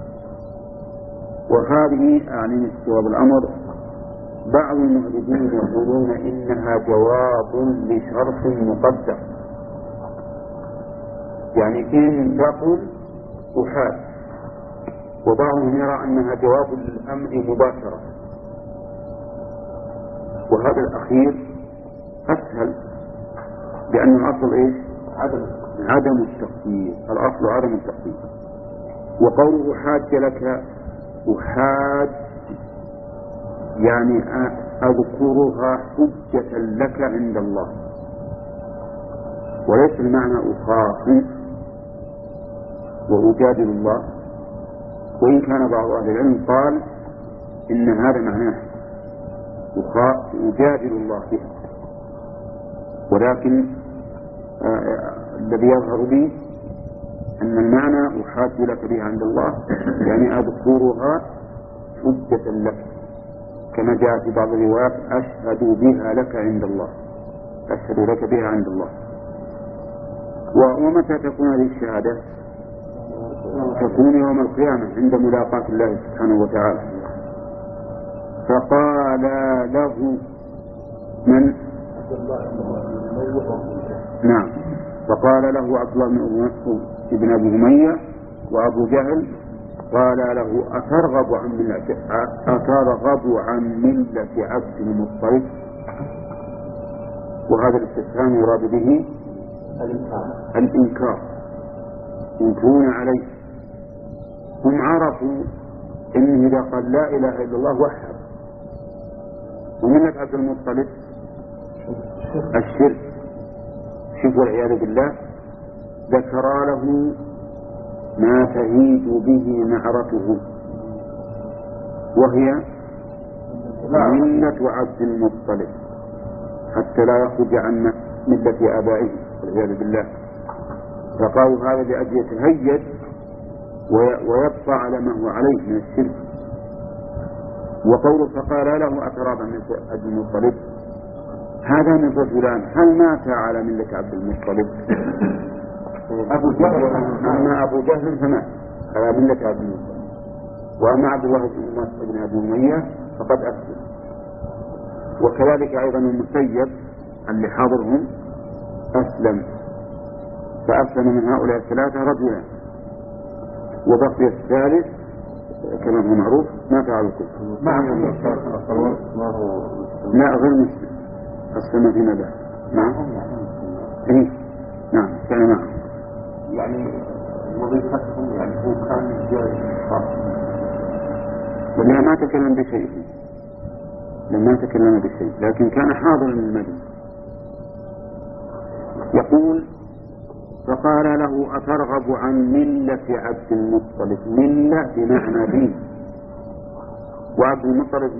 وهذه يعني جواب الأمر بعض المعربين يقولون إنها جواب لشرط مقدر، يعني إن تقل أحاد. وبعضهم يرى أنها جواب للأمر مباشرة، وهذا الأخير أسهل لأن الأصل إيش؟ عدم عدم التقدير، الأصل عدم التقدير. وقوله حاج لك، أحاج يعني أذكرها حجة لك عند الله، وليس المعنى أخاصم وأجادل الله، وإن كان بعض أهل العلم قال إن هذا معناه أجادل الله به، ولكن آه الذي يظهر لي أن المعنى أحاج لك بها عند الله يعني أذكرها حجة لك، كما جاء في بعض الروايات أشهد بها لك عند الله، أشهد لك بها عند الله. ومتى تكون هذه الشهادة؟ تكون يوم القيامة عند ملاقاة الله سبحانه وتعالى. فقال له من؟ نعم، فقال له عبد الله بن أبي أمية وأبو جهل، قال له أترغب عن ملة أترغب عن ملة عبد المطلب؟ وهذا الاستفهام يراد به الإنكار، ينكرون عليه. هم عرفوا إنه إذا قال لا إله إلا الله وحد، وملة عبد المطلب الشرك، شرك والعياذ بالله. ذكر له ما تهيج به نعرته، وهي ملة عبد المطلب، حتى لا يخرج عن ملة آبائه والعياذ بالله. فقالوا هذا لأجل يتهيج ويبقى على ما هو عليه من الشرك. وقوله فقال له أتراب من عبد المطلب، هذا من رجلان، هل مات على ملة عبد المطلب؟ أبو جهل، أما أبو جهل فمات على ملة عبد المطلب، وأما عبد الله بن أبي أمية فقد أسلم. وكذلك أيضا المسيب اللي حاضرهم أسلم، فأسلم من هؤلاء الثلاثة رجلا، وبقي الثالث كما هو معروف ما فعل الكفر. لا غير مسلم، أسلم فيما بعد. نعم إيه نعم كان معه، يعني وظيفتهم يعني هو كان جاي لا ما تكلم بشيء، لما تكلم بشيء، لكن كان حاضر من المدينة. يقول فقال له أترغب عن ملة عبد المطلب؟ ملة بمعنى دين، وعبد المطلب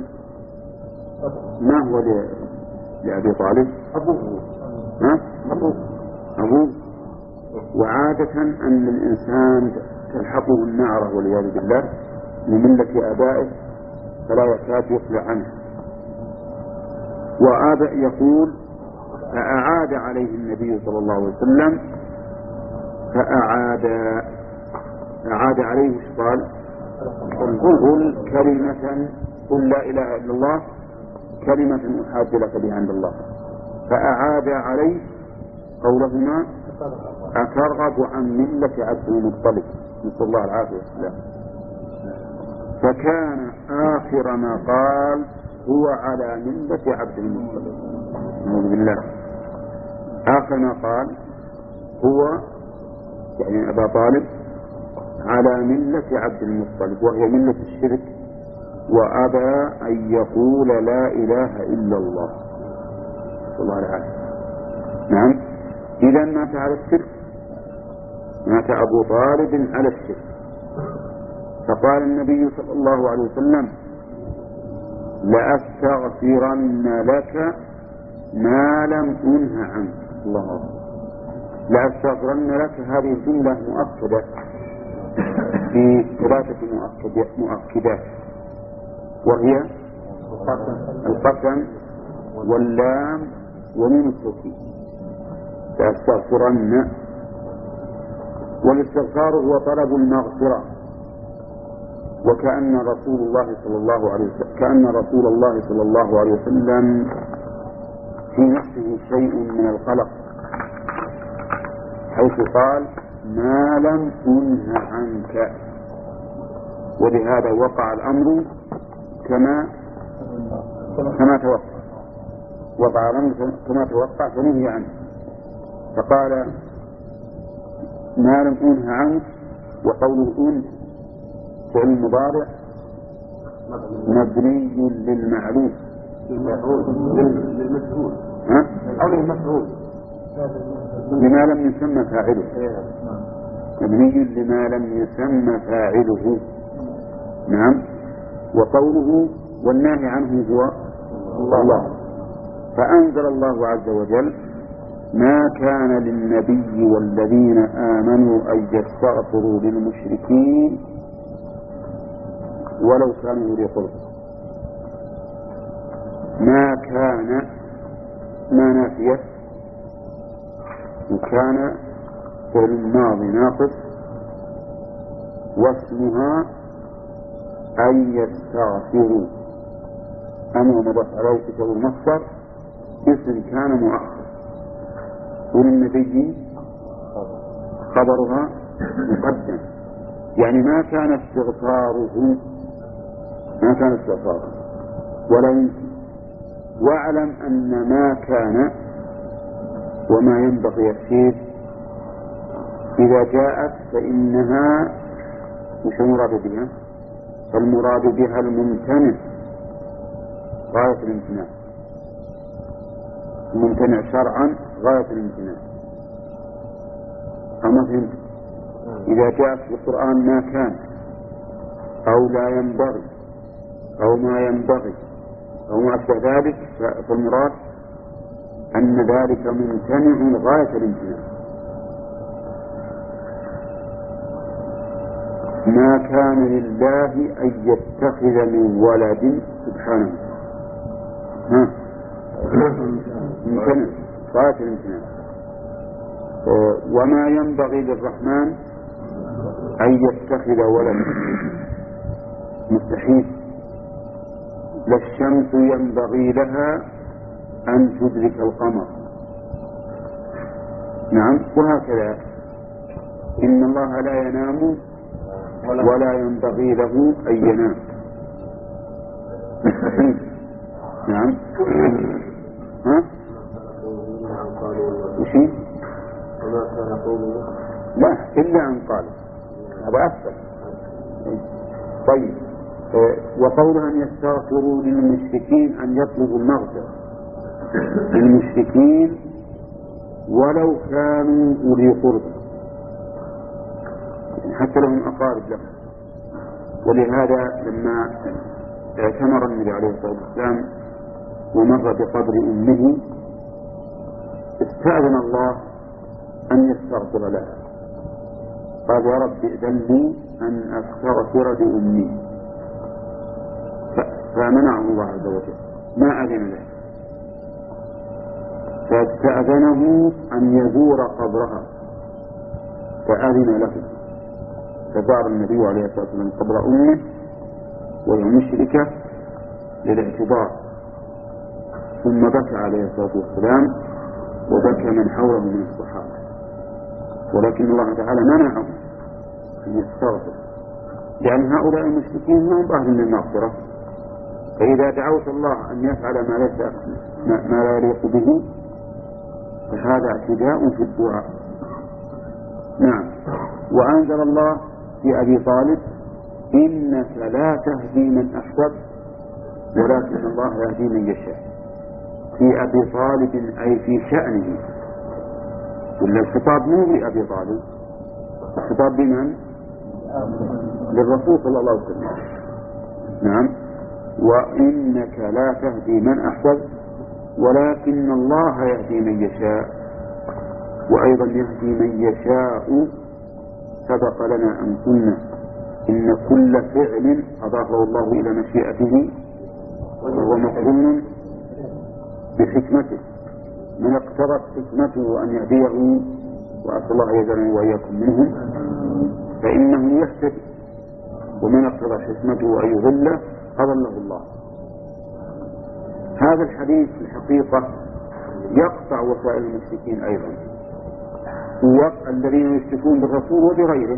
ما هو لأبي طالب؟ أبوه. ها؟ أبوه. أبوه. وعادة أن الإنسان تلحقه النعرة والعياذ بالله من ملة آبائه فلا يكاد يطلع عنه. وآباء يقول فأعاد عليه النبي صلى الله عليه وسلم، فأعاد أعاد عليه ايش قال؟ قل كلمة، قل لا إله إلا الله كلمة أحاج لك بها عند الله. فأعاد عليه قولهما أترغب عن ملة عبد المطلب، نسأل الله العافية والسلام. فكان آخر ما قال هو على ملة عبد المطلب، نعوذ بالله. آخر ما قال هو يعني أبا طالب على ملة عبد المطلب، وهي ملة الشرك، وأبى أن يقول لا إله إلا الله، نسأل الله العافية. نعم، إذا مات على الشرك، مات أبو طالب على الشرك. فقال النبي صلى الله عليه وسلم لأستغفرن لك ما لم أنه عنك. الله أكبر. لأستغفرن لك هذه الجملة مؤكدة في ثلاثة مؤكدات، وهي القسم واللام وميم التوكيد. لأستغفرن، والاستغفار هو طلب المغفرة، وكأن رسول الله صلى الله عليه وسلم كأن رسول الله صلى الله عليه وسلم في نفسه شيء من القلق، حيث قال ما لم أنه عنك، ولهذا وقع الأمر كما كما توقع، وقع الأمر كما توقع فنهي عنه. فقال ما لم أنهى عنه، وقوله أنه فعل مضارع مبني للمعلوم للمسؤول أو للمسؤول لما لم يسمى فاعله، مبني لما لم يسمى فاعله. نعم. وقوله والناهي عنه هو الله. فأنزل الله عز وجل ما كان للنبي والذين آمنوا أن يستغفروا للمشركين ولو كانوا ذي قربى. ما كان ما نافية، وكان فعل الماضي ناقص، واسمها أن يستغفروا، أمر مضاف عليه كتاب المصدر اسم كان مؤخر، وللنبي خبرها مقدم، يعني ما كان استغفاره ما كان استغفاره ولا يمكن. واعلم أن ما كان وما ينبغي يكفيك إذا جاءت فإنها مش المراد بها، فالمراد بها الممتنع غاية الامتناع، الممتنع شرعا غاية الامتناع. أما فهمت؟ إذا جاءت في القرآن ما كان أو لا ينبغي أو ما ينبغي أو ما أشبه ذلك، فالمراد أن ذلك ممتنع غاية الامتناع. ما كان لله أن يتخذ من ولد سبحانه، ها ممتنع غاية الامتناع. وما ينبغي للرحمن أن يتخذ ولدا، مستحيل. لا الشمس ينبغي لها أن تدرك القمر. نعم. وهكذا إن الله لا ينام ولا ينبغي له أن ينام. نعم. ها؟ وشي؟ لا إلا أن قال هذا أكثر. طيب. وقولها أن يستغفروا للمشركين أن يطلبوا المغفرة للمشركين ولو كانوا أولي قربى، حتى لهم أقارب لهم. ولهذا لما اعتمر النبي عليه الصلاة والسلام ومر بقبر أمه استأذن الله أن يستغفر لها، قال يا رب ائذن لي أن أستغفر لأمي، فمنعه الله عز وجل ما أذن له، فاستأذنه أن يزور قبرها فأذن له، فزار النبي عليه الصلاة والسلام قبر أمه وهي مشركة للاعتبار، ثم بكى عليه الصلاة والسلام وبكى من حوله من الصحابة، ولكن الله تعالى منعه أن يستغفر، لأن هؤلاء المشركين هم أهل للمغفرة، فإذا دعوت الله أن يفعل ما ليس ما لا يليق به فهذا اعتداء في الدعاء. نعم. وأنزل الله في أبي طالب إنك لا تهدي من أحببت ولكن الله يهدي من يشاء. في أبي طالب أي في شأنه، ولا الخطاب مو بأبي طالب، الخطاب بمن؟ للرسول صلى الله عليه وسلم. نعم. وإنك لا تهدي من أحببت ولكن الله يهدي من يشاء، وأيضا يهدي من يشاء. سبق لنا أن قلنا إن كل فعل أضافه الله إلى مشيئته وهو مقرون بحكمته، من اقتضت حكمته أن يهديه وأسأل الله يجعلني وإياكم منهم فإنه يهتدي، ومن اقتضت حكمته أن يضله أضله الله. هذا الحديث في الحقيقة يقطع وسائل المشركين أيضا، الذين يشركون بالرسول وبغيره،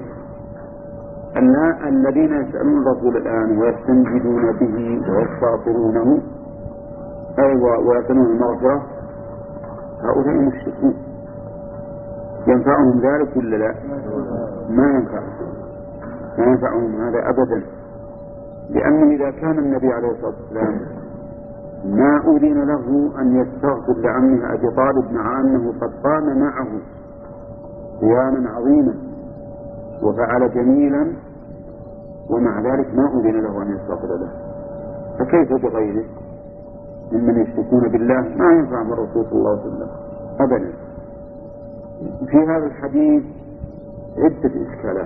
الذين يسألون الرسول الآن ويستنجدون به ويستغفرونه أيوة ويتنون المغفرة، هؤلاء المشركين ينفعهم ذلك ولا لا؟ ما ينفعهم ما ينفعهم هذا أبدا، لأنه إذا كان النبي عليه الصلاة والسلام ما أذن له أن يستغفر لعمه أبي طالب مع أنه قد قام معه قياما عظيما وفعل جميلا، ومع ذلك ما أذن له أن يستغفر له، فكيف بغيره ممن يشركون بالله؟ ما ينفع من الرسول صلى الله عليه وسلم أبدا. في هذا الحديث عدة إشكالات،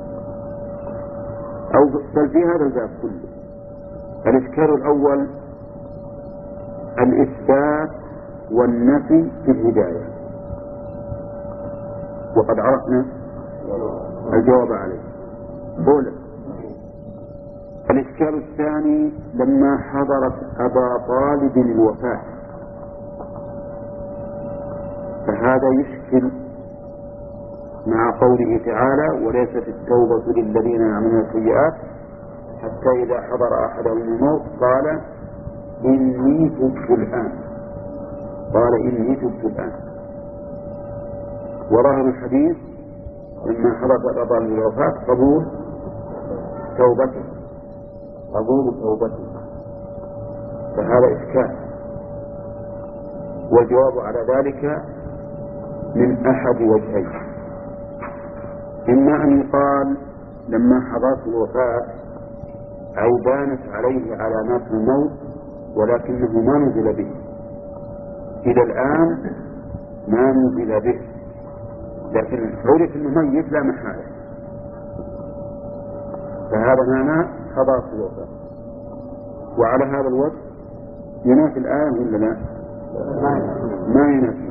أو بل في هذا الباب كله. الإشكال الأول الإثبات والنفي في الهداية، وقد عرفنا الجواب عليه. أولا الإشكال الثاني لما حضرت أبا طالب الوفاة، فهذا يشكل مع قوله تعالى وليست التوبة للذين يعملون السيئات حتى إذا حضر أحدهم الموت قال إني تبت الآن قال إني تبت الآن. وظاهر الحديث لما حضرت أبا طالب الوفاة قبول توبته قبول توبته، فهذا إشكال. والجواب على ذلك من أحد وجهين: إما أن يقال لما حضرت الوفاة أي بانت عليه علامات الموت ولكنه ما نزل به إلى الآن، ما نزل به، لكن عرف أنه ميت لا محالة، فهذا معنى حضرت الوفاة. وعلى هذا الوجه ينافي الآية ولا لا؟ ما ينافي.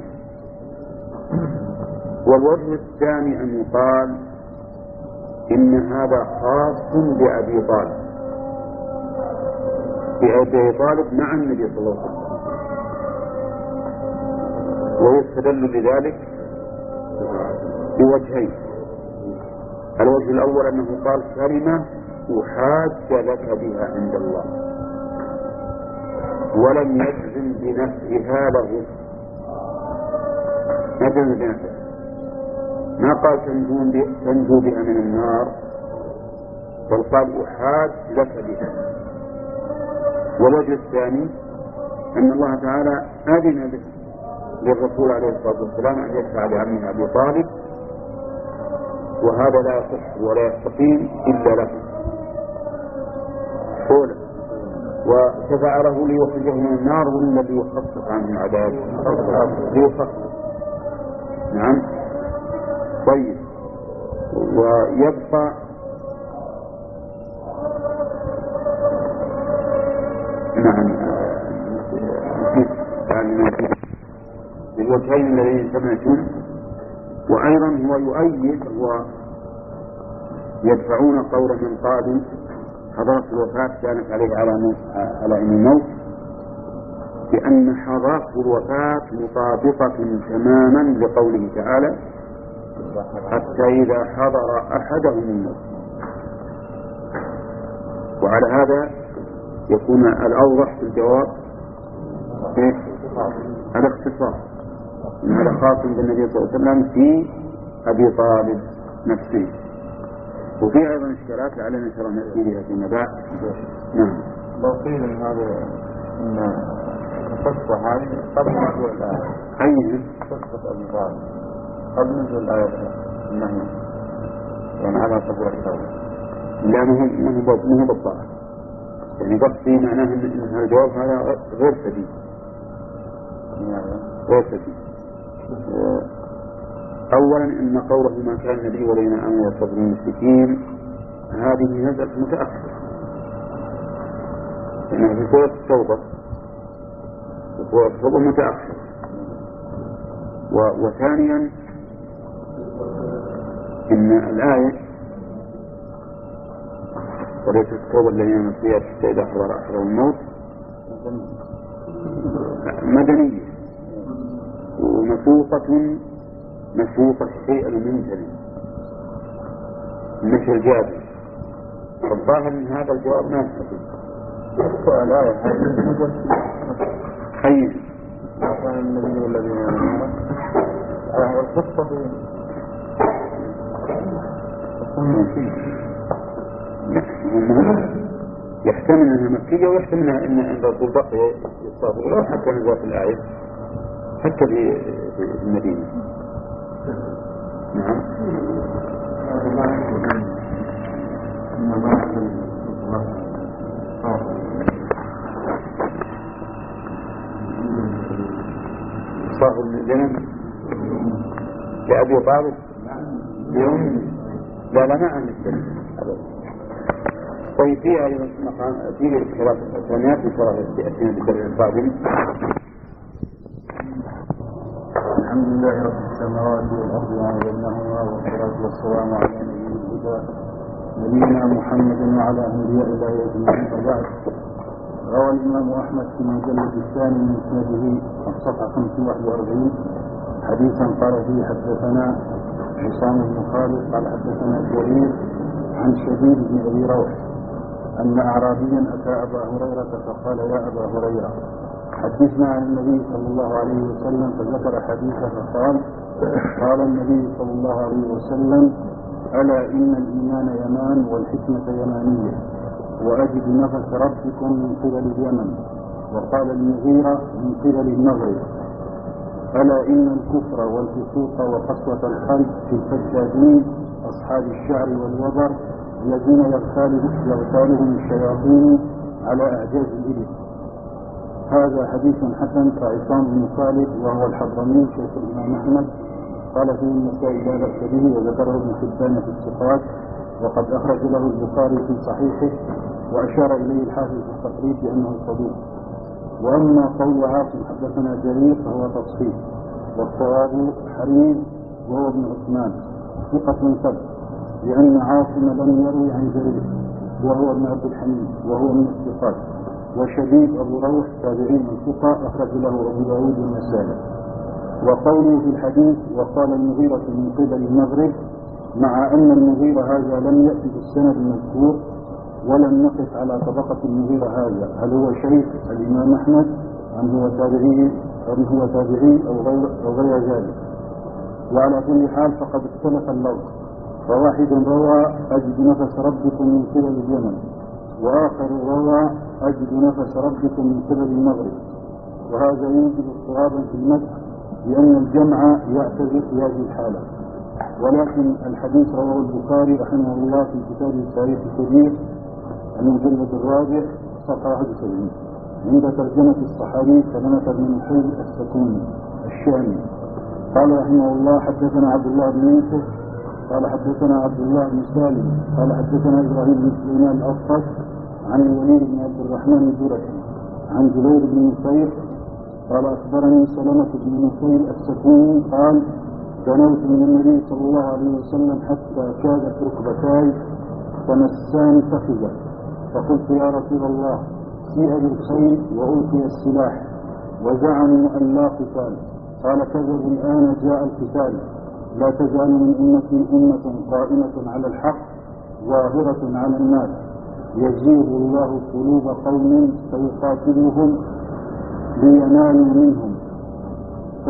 والوجه الثاني أن يقال إن هذا خاص بأبي طالب بأبي طالب مع النبي صلى الله عليه وسلم، ويستدل لذلك بوجهين: الوجه الأول أنه قال كلمة أحاج لك بها عند الله، ولم يجزم بنفسها له، ما جزم بنفسها، ما قال تنجو بها من النار، بل قال أحاج لك بها. والوجه الثاني أن الله تعالى أذن للرسول عليه الصلاة والسلام أن يدفع بعمه أبي طالب، وهذا لا يصح ولا يستقيم إلا له. قولا وفعله ليخرجه من النار ولا ليخفف عنه العذاب؟ ليخفف. نعم. طيب، ويبقى نعم الوجهين الذين سمعتم. وأيضا هو يؤيد ويدفعون قول من قال حضارة الوفاة كانت عليه على علم الموت، بأن حضارة الوفاة مطابقة تماما لقوله تعالى حتى إذا حضر أحدهم الموت. وعلى هذا يكون الأوضح في الجواب الاختصاص، إن هذا خاص بالنبي صلى الله عليه وسلم في أبي طالب نفسه. وفي أيضا إشكالات لعلنا نشرح نأتي بها فيما بعد. نعم. لو قيل إن هذا إن القصة هذه قبل نزول الآية. أي قصة أبي طالب قبل نزول الآية النهي، يعني على قدر التوبة. لا، ما هو بالضبط، يعني قصدي معناه إن هذا الجواب هذا غير سديد، غير سديد. أولا إن قوله ما كان النبي ولينا أن يصبر المشركين هذه نزلت متأخرة، لأنها في سورة التوبة، في سورة التوبة متأخرة. وثانيا إن الآية وليست التوبة الذين نسيت حتى إذا حضر أحدهم الموت مدنية ومسوقة مسوقة الشيء المنزل مثل الجابر. الظاهر من هذا الجواب ما يستطيع. الآية هذه أي كان النبي والذين آمنوا القصة يحتمل أنها مكية ويحتمل أن الرسول بقي يصاب ولو حتى نزل في الآية حتى في المدينة. نعم. صاحب الجنم لأبي طالب يوم لا لا ما عن السنة. طيب في هذه المقام في اختلاف الثانيات في شرح الأسئلة بالدرس القادم. الحمد لله رب السماوات والأرض وما بينهما والصلاة والسلام على نبي الهدى نبينا محمد وعلى أنبياء الله أجمعين. وبعد، روى الإمام أحمد في المجلد الثاني من مسنده الصفحة خمسمائة وواحد وأربعين حديثا قال فيه حدثنا حسام بن خالد قال حدثنا جرير عن شديد بن أبي روح أن أعرابيا أتى أبا هريرة فقال يا أبا هريرة حدثنا عن النبي صلى الله عليه وسلم، فذكر حديثه فقال قال النبي صلى الله عليه وسلم ألا إن الإيمان يمان والحكمة يمانية وأجد نفس ربكم من قبل اليمن. وقال المغيرة من قبل المغرب. ألا إن الكفر والفسوق وقسوة القلب في الفجاجين أصحاب الشعر والوبر الذين يغتالهم الشياطين على أعجاز الإبل. هذا حديث حسن. كعصام بن خالد وهو الحضرمي شيخ الإمام أحمد قال فيه النسائي لا بأس به، وذكره ابن حبان في الثقات، وقد أخرج له البخاري في صحيحه، وأشار إليه الحافظ في التقريب بأنه صدوق. وأما قول عاصم حدثنا جرير فهو تصحيح، والصواب حريز وهو ابن عثمان ثقة ثبت، لأن عاصم لم يروي عن جرير وهو ابن عبد الحميد وهو من الثقات. وشديد أبو روح تابعين الثقة أخرج له أبو داود النسائي. وقوله في الحديث وقال المغيرة من قبل المغرب، مع أن المغيرة هذا لم يأتي بالسند المذكور ولم نقف على طبقة المغيرة هذا، هل هو شيخ الإمام أحمد أم هو تابعي أم هو تابعي أو غير, أو غير ذلك. وعلى كل حال فقد اختلف اللفظ، فواحد روى أجد نفس ربكم من قبل اليمن، وآخر روى أجد نفس ربكم من قبل المغرب. وهذا يوجد اضطرابا في المدح لأن الجمع يعتذر في هذه الحالة. ولكن الحديث رواه البخاري رحمه الله في كتاب التاريخ الكبير المجلد الرابع صفحة واحد وسبعين عند ترجمة الصحابي سلمة بن نصير السكوني الشامي. قال رحمه الله حدثنا عبد الله بن يوسف قال حدثنا عبد الله بن سالم قال حدثنا إبراهيم بن سليمان الأصفر عن الوليد بن عبد الرحمن الجرشي عن جبير بن نصير قال أخبرني سلمة بن نصير السكوني قال دنوت من النبي صلى الله عليه وسلم حتى كادت ركبتاي تمسان فخذا، فقلت يا رسول الله سيء بالخيل وألقي السلاح وزعموا أن لا قتال. قال كذب الآن جاء القتال، لا تزال من أمتي أمة قائمة على الحق ظاهرة على الناس يزيغ الله قلوب قوم فيقاتلهم لينالوا منهم ف...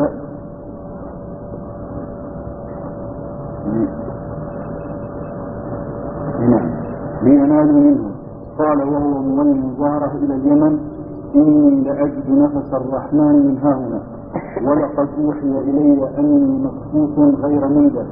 لينالوا منهم. قال وهو مولي ظهره إلى اليمن إني لأجد نفس الرحمن من هاهنا، ولقد أوحي إلي أني مكفوف غير منذر،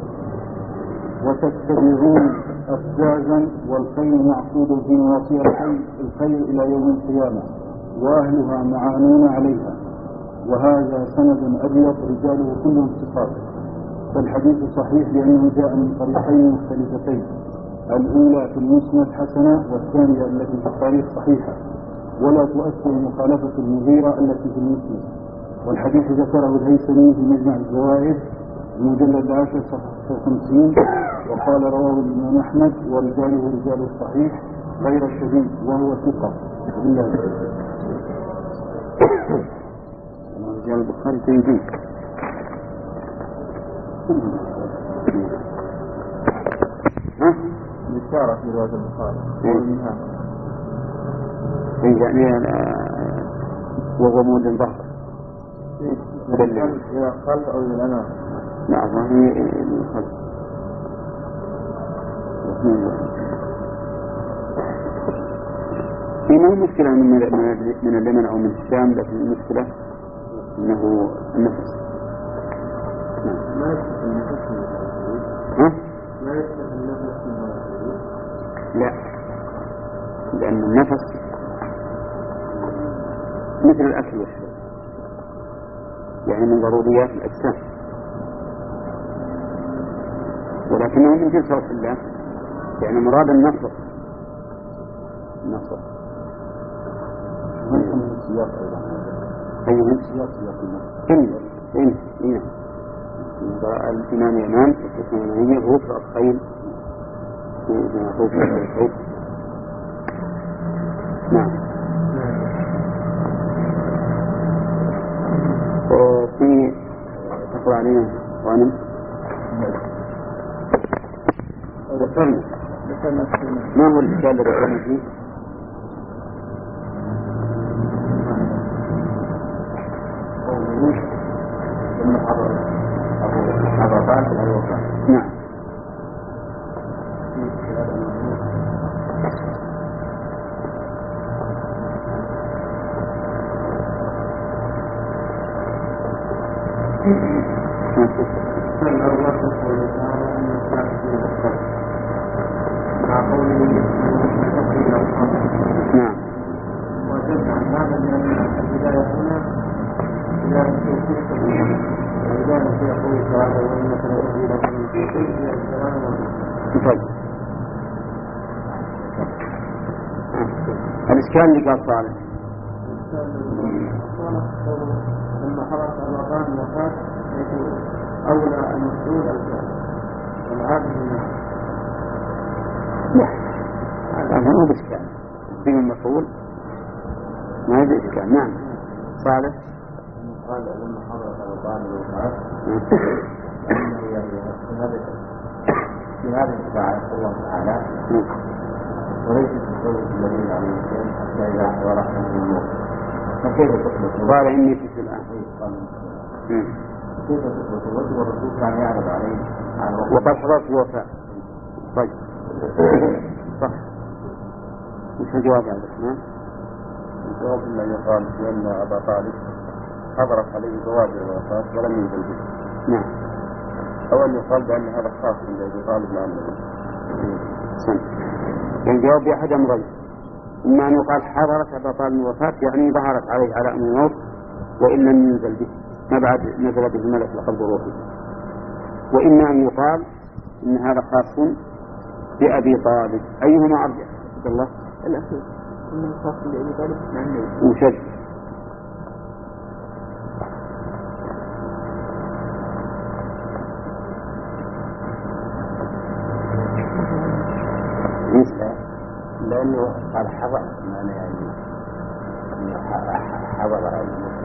وتتبعون أفزازا والخيل معقود في نواصي الخيل الخيل إلى يوم القيامة وأهلها معانون عليها. وهذا سند أبيض رجاله كلهم ثقات. فالحديث صحيح لأنه جاء من طريقين مختلفتين، الأولى في المسند حسنة والثانية التي في التاريخ صحيحة، ولا تؤثر مخالفة المغيرة التي في المسند. والحديث ذكره الهيثمي في مجمع الزوائد المجلد العاشر صفحة خمسين، وقال رواه الإمام أحمد ورجاله رجال الصحيح غير الشديد وهو ثقة. بالله رجال البخاري تنجيك ها؟ الإشارة في رواية البخاري منها يعني وغموض ظهر إلى الخلف أو إلى الأمام. نعم هي الخلف في ما المشكلة من من اليمن أو من الشام، لكن المشكلة أنه النفس. ما يفتح النفس من ها؟ ما يفتح النفس من لا، لأن النفس مثل الأكل والشرب، يعني من ضروريات الأجسام، ولكنه من جنس وصف الله، يعني مراد النصر. النصر ممكن من السياق أيضا. أي من سياق سياق النفس. إن إن إن الإمام يمان الإمامية هو في الخيل هو في الخيل. نعم. وفي تقرأ علينا غانم ذكرنا ما هو الإشكال الذي ذكرنا فيه؟ نعم. نعم. وجدت عن هذا لأن البداية هنا إلى توفيق البداية في قوله تعالى وإنك لأهدي لكم من توفيق هي السلام طيب. الإشكال اللي قال صالح لما حرص الوطن وفات أولى المسؤول الفعل والعادل الناس. لا، هذا مو بإشكال فيه المفعول ما هي بإشكال. نعم. صالح قال لما حضرت الوطن وفات أنه في هذا في هذه الساعة الله تعالى وليس في قول الذين عليهم السلام حتى إذا حضر أحدهم الموت فكيف تثبت؟ قال إني في الآن كيف تثبت الوجه والرسول كان يعرض عليه عن وقت وقد حضرت الوفاة. طيب صح. وش الجواب على ذلك؟ الجواب أن يقال بأن أبا طالب حضرت عليه بوادر الوفاة ولم ينزل به. نعم. أو أن يقال بأن هذا خاص من أبي طالب مع النبي. سن. الجواب بأحد أمرين، إما أن يقال حضرت أبا طالب الوفاة يعني ظهرت عليه علامة الموت وإن لم ينزل به ما بعد نزل به الملك لقلب روحه، وإما أن يقال إن هذا خاص بأبي طالب. أيهما أرجح؟ عبد الله الأخير إنه خاص بأبي طالب مع النبي. وشد لأنه قال حضر معنى يعني حضر الموت.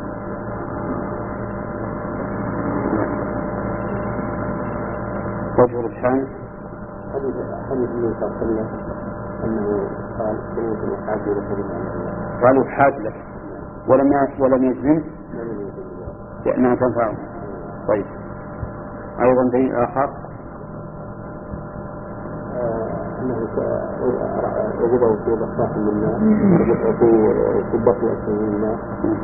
وجه الشام حديث حديث النبي صلى الله عليه وسلم أنه قال سيد الحاج لكم قالوا حاج لك ولم ولم يجزم لأنها تنفعه. طيب أيضا دليل آخر أنه وجده في بخاخ من الماء في بطلة من الماء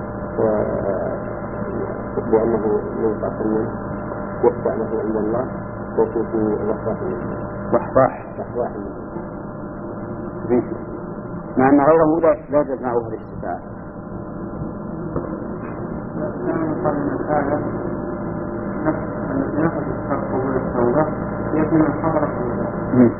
وأنه ينقع منه يخدع له عند الله وفي في بخاخ من الماء بحباح بحباح مع أن غيره لا لا تجمعه هذه الشفاعة. قال من الآية التي نفذت شرط قبول التوبة يأتي من حضرة الولاء.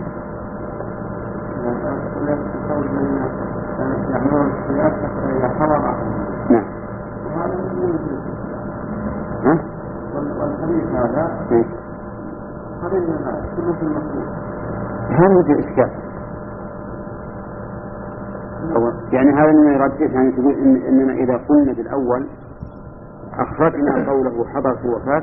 يعملون السيئات حتى إذا حضر. نعم. وهذا يوجد. ها؟ والحديث هذا حديث هذا كله في المسؤول. هذا وجه الإشكال. يعني هذا من يرجح يعني تقول إن إننا إذا قلنا بالأول أخرجنا قوله حضر في وفاة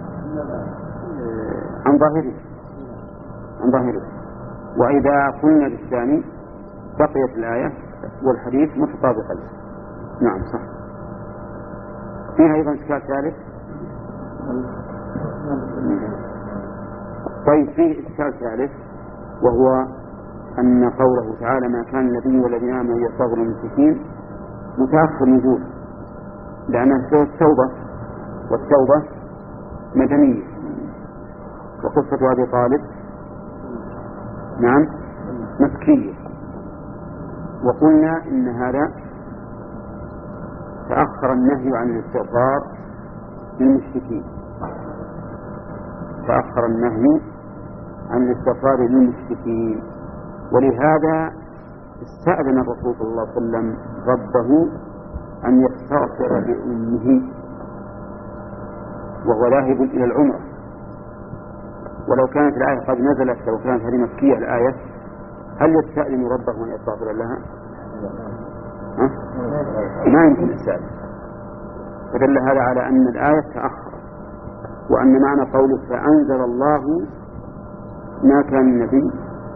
عن ظاهره عن ظاهره، وإذا قلنا بالثاني بقيت الآية والحديث متطابقا. نعم صح. فيها أيضا إشكال ثالث. طيب فيه إشكال ثالث وهو أن قوله تعالى ما كان النبي والذين آمنوا يستغفروا للمشركين متأخر نزول، لأنها سورة التوبة، والتوبة مدنية، وقصة أبي طالب نعم مكية. وقلنا إن هذا تأخر النهي عن الاستغفار للمشركين، تأخر النهي عن الاستغفار للمشركين، ولهذا استأذن الرسول صلى الله عليه وسلم ربه أن يستغفر لأمه وهو ذاهب إلى العمرة. ولو كانت الآية قد نزلت، لو كانت هذه مكية الآية، هل يستأذن ربه أن يستغفر لها؟ ها؟ ما يمكن يستأذن. فدل هذا على أن الآية تأخر، وأن معنى قوله فأنزل الله ما كان النبي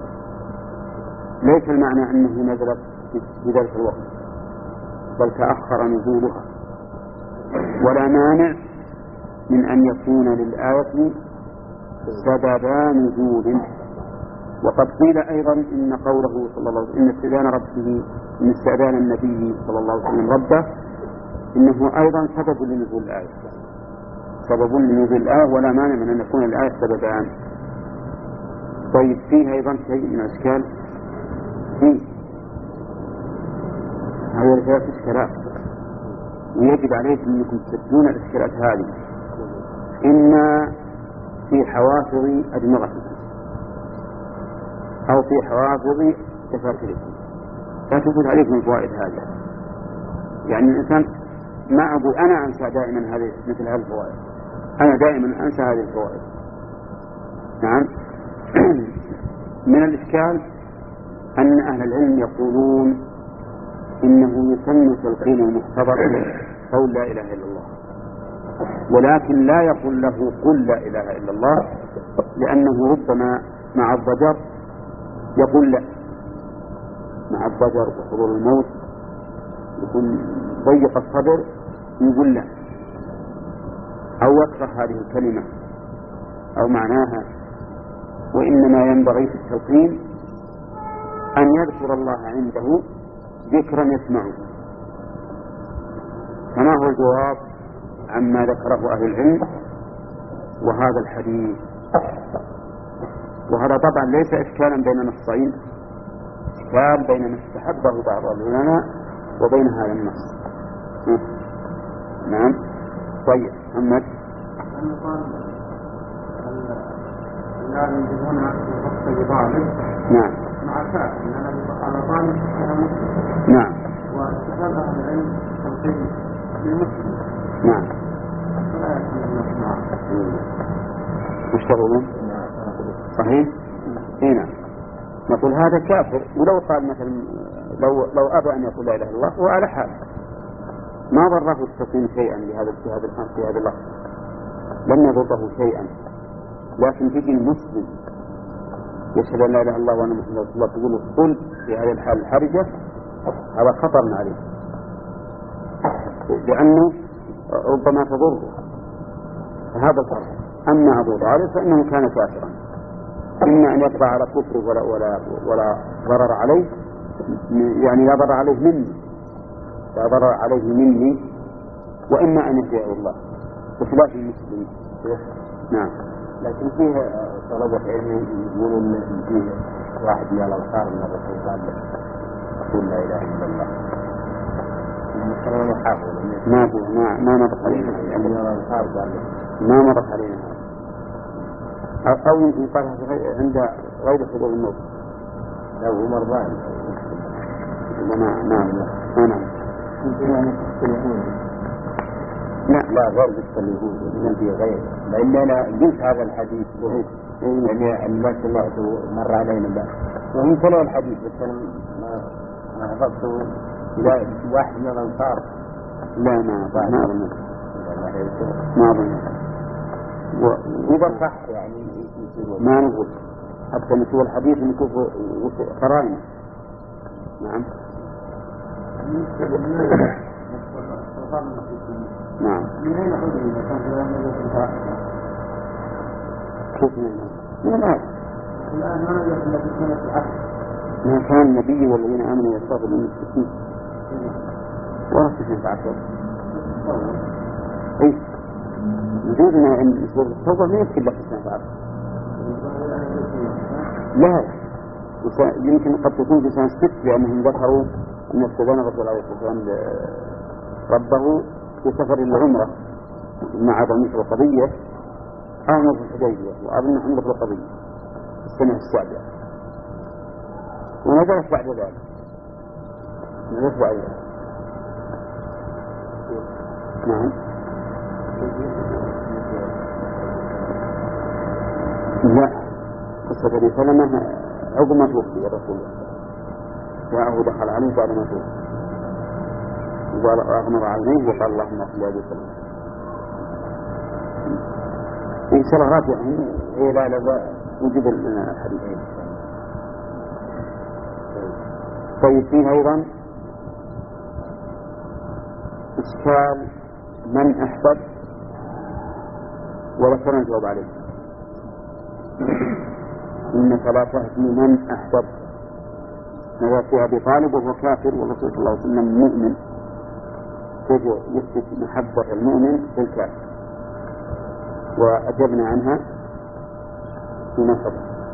ليس المعنى أنه نزلت في ذلك الوقت، بل تأخر نزولها. ولا مانع من أن يكون للآية سببا نزول. وقد قيل أيضا إن قوله صلى الله عليه وسلم إن استئذان ربه إن استئذان النبي صلى الله عليه وسلم ربه إنه أيضا سبب لنزول الآية، سبب لنزول الآية، ولا مانع من أن يكون الآية سببان. طيب فيه أيضا شيء من الأشكال، فيه هذه الثلاث إشكالات، ويجب عليكم أنكم تسدون الإشكالات هذه إما في حوافظ أدمغتكم أو في حوافظ دفاتركم، لا تفوت عليكم الفوائد هذه. يعني الإنسان ما أقول أنا أنسى دائما هذه مثل هذه الفوائد، أنا دائما أنسى هذه الفوائد. نعم. من الإشكال أن أهل العلم يقولون إنه يسمى تلقين المحتضر قول لا إله إلا الله، ولكن لا يقول له قل لا إله إلا الله، لأنه ربما مع الضجر يقول لا، مع الضجر وحضور الموت يكون ضيق الصدر يقول لا، أو يكره هذه الكلمة أو معناها. وإنما ينبغي في التلقين أن يذكر الله عنده ذكرا يسمعه. فما هو الجواب عما ذكره أهل العلم وهذا الحديث؟ وهذا طبعا ليس إشكالا بين نصين، إشكال بين ما استحبه بعض العلماء وبين هذا النص. نعم. طيب محمد. لا يجبون الوقت بضابط. نعم. مع فاء أن على طالب أنا مسلم. نعم. واستحب أهل العلم تلقين للمسلم. نعم. فلا يكون الناس معه. مشتغلون. صحيح. هنا نقول هذا كافر، ولو قال مثلا لو لو أبى أن يقول لا إله إلا الله هو على حال ما ضره التقييم شيئا لهذا في هذا في هذا اللفظ، لم يضره شيئا. لكن تجي المسلم يشهد أن لا إله إلا الله وأن محمد رسول الله تقول قل في هذه الحال الحرجة، هذا خطر عليه، لأنه ربما تضره. فهذا الفرق. أما أبو طالب فإنه كان كافرا، إما أن يطبع على كفره ولا ولا ولا ضرر عليه، يعني لا ضرر عليه مني لا ضرر عليه مني وإما أن يهديه الله بخلاف المسلمين. نعم. لكن فيه طلبة علم يقولون إن فيه واحد من الأنصار من الرسول قال يقول لا إله إلا الله. مثلا حافظ ما في ما ما مرت علينا يعني من الأنصار قال ما مرت علينا أو يمكن قالها عند غير حضور الموت. لو هو مرضان ما نعم نعم لا لا غير قصة اليهود إذن في غير، لأن أنا قلت هذا الحديث وهيك يعني ما سمعته مر علينا بقى وهم سمعوا الحديث بس أنا ما ما حفظته إلى واحد من الأنصار. لا ما ما أظن ما أظن وإذا صح يعني ما نقول حتى نشوف الحديث نشوف قرائن. نعم. نعم. من أين أخذ إذا كان في هذا الفاحشة؟ كيف من من الآية؟ الآن ما يقول الذي كان في العصر ما كان النبي والذين آمنوا يستغفرون للمشركين ورثة بعثهم. إيه وجودنا عند سورة التوبة ما يمكن لك سنة بعثهم. لا يمكن قد تكون في سنة ست لأنهم ذكروا أن استدان الرسول عليه الصلاة والسلام ربه في سفر العمرة مع ضمير القضية أمر في الحديبية وأظن حمد القضية السنة السابعة ونزلت بعد ذلك نزلت بعد ذلك. نعم لا قصة أبي سلمة عقب ما توفي الرسول جاءه دخل عليه بعد ما توفي وقال أغمض عينيه وقال اللهم اغفر لأبي سلمة. إن شاء الله راجع هي لا لا وجد لنا الحديث. طيب فيه أيضا إشكال من أحبب وذكرنا الجواب عليه إنك لا تهدي من أحبب نظر فيها بطالب وهو كافر والرسول صلى الله عليه وسلم مؤمن كيف يثبت محبة المؤمن بالكافر وأجبنا عنها في نصب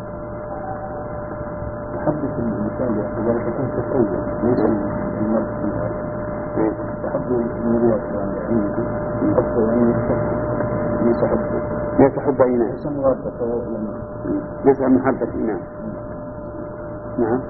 تحدث الإنسان لذلك تكون تسعية ليس المرض في هذا تحدث المريات يعني أكثر يعني ليس حبه ليس حب إيمان ليس موافقة إيمان ليس محبة إيمان. نعم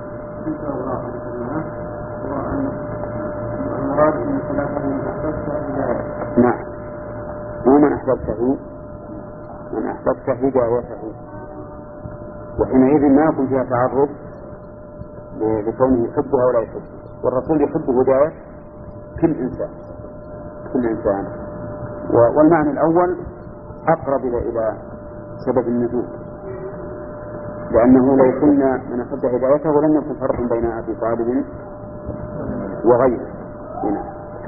المراد من ثلاثة من أحببت هداية. نعم ومن أحببته من أحببت هدايته وحينئذ ما يكون فيها تعرض لكونه يحبها ولا يحبها والرسول يحب هداية كل إنسان كل إنسان والمعنى الأول أقرب إلى سبب النزول لأنه لو كنا من أحب هدايته لم يكن فرق بين أبي طالب وغيره هنا.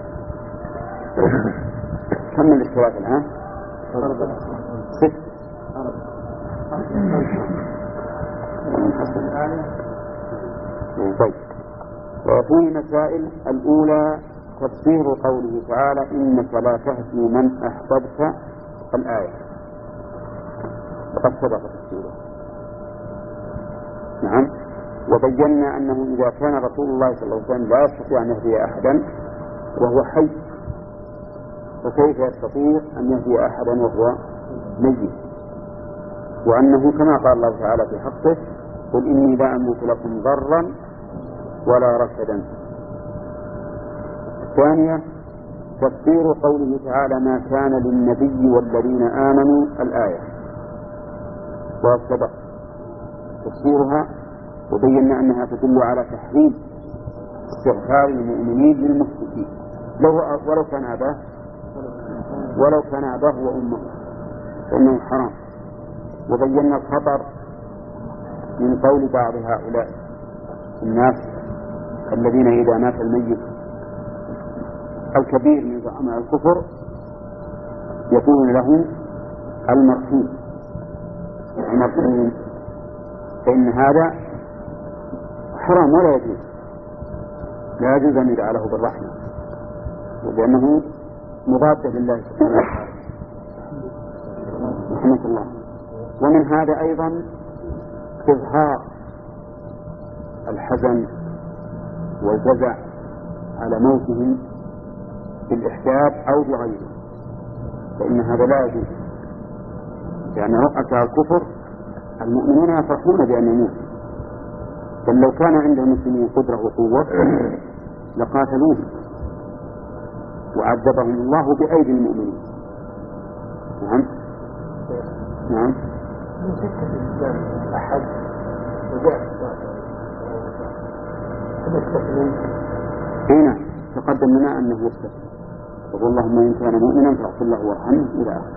كم من الاشتراك الآن؟ ست. طيب وفي مسائل الأولى تفسير قوله تعالى إنك لا تهدي من أحببت الآية وقد سبق تفسيره. نعم وبينا أنه إذا كان رسول الله صلى الله عليه وسلم لا يستطيع أن يهدي أحدا وهو حي فكيف يستطيع أن يهدي أحدا وهو ميت وأنه كما قال الله تعالى في حقه قل إني لا أملك لكم ضرا ولا رشدا. الثانية تفسير قوله تعالى ما كان للنبي والذين آمنوا الآية وسبق تفسيرها وبينا أنها تدل على تحريم استغفار المؤمنين للمشركين لو ولو كان أباه ولو كان أباه وأمه فإنه حرام. وبينا الخطر من قول بعض هؤلاء الناس الذين إذا مات الميت الكبير من زعماء الكفر يكون له المرحوم المرحوم فإن هذا حرام ولا يجوز لا يجوز أن يدعى له بالرحمة لأنه مضاد لله سبحانه وتعالى رحمة الله. ومن هذا أيضا إظهار الحزن والجزع على موتهم بالإحساب أو بغيره فإن هذا لا يجوز يعني رؤساء الكفر المؤمنون يفرحون بأن يموت بل لو كان عند المسلمين قدرة وقوة لقاتلوه وعذبهم الله بأيدي المؤمنين. نعم نعم أحد وجاء هنا تقدم لنا أنه يستسلم يقول اللهم إن كان مؤمنا فاغفر له وارحمه إلى آخره.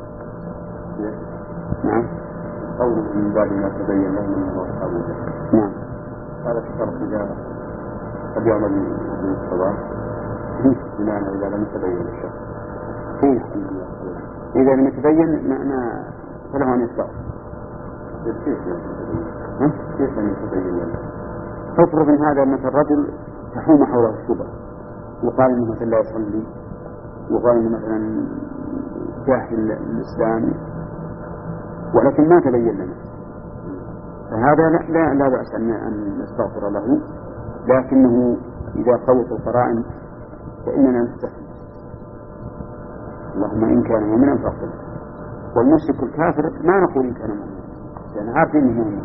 نعم قوله من بعد ما تبين له من الله أصحابه. نعم هذا في شرط إجابة قد يعمل من الصلاة بناء إذا لم يتبين الشرط. إيه إذا لم يتبين ما فله أن يستغفر كيف أن يتبين لنا؟ افرض من هذا مثل الرجل تحوم حوله الشبهة، وقال إنه مثلا لا يصلي، وقال إنه مثلا جاهل الإسلام، ولكن ما تبين لنا، فهذا لا, لا, لا بأس أن نستغفر له، لكنه إذا قوت القرائن فإننا نستحي، اللهم إن كان مؤمنا فاغفر له. والمشرك الكافر ما نقول إن كان مؤمنا، لأن عارفين إنه مؤمن.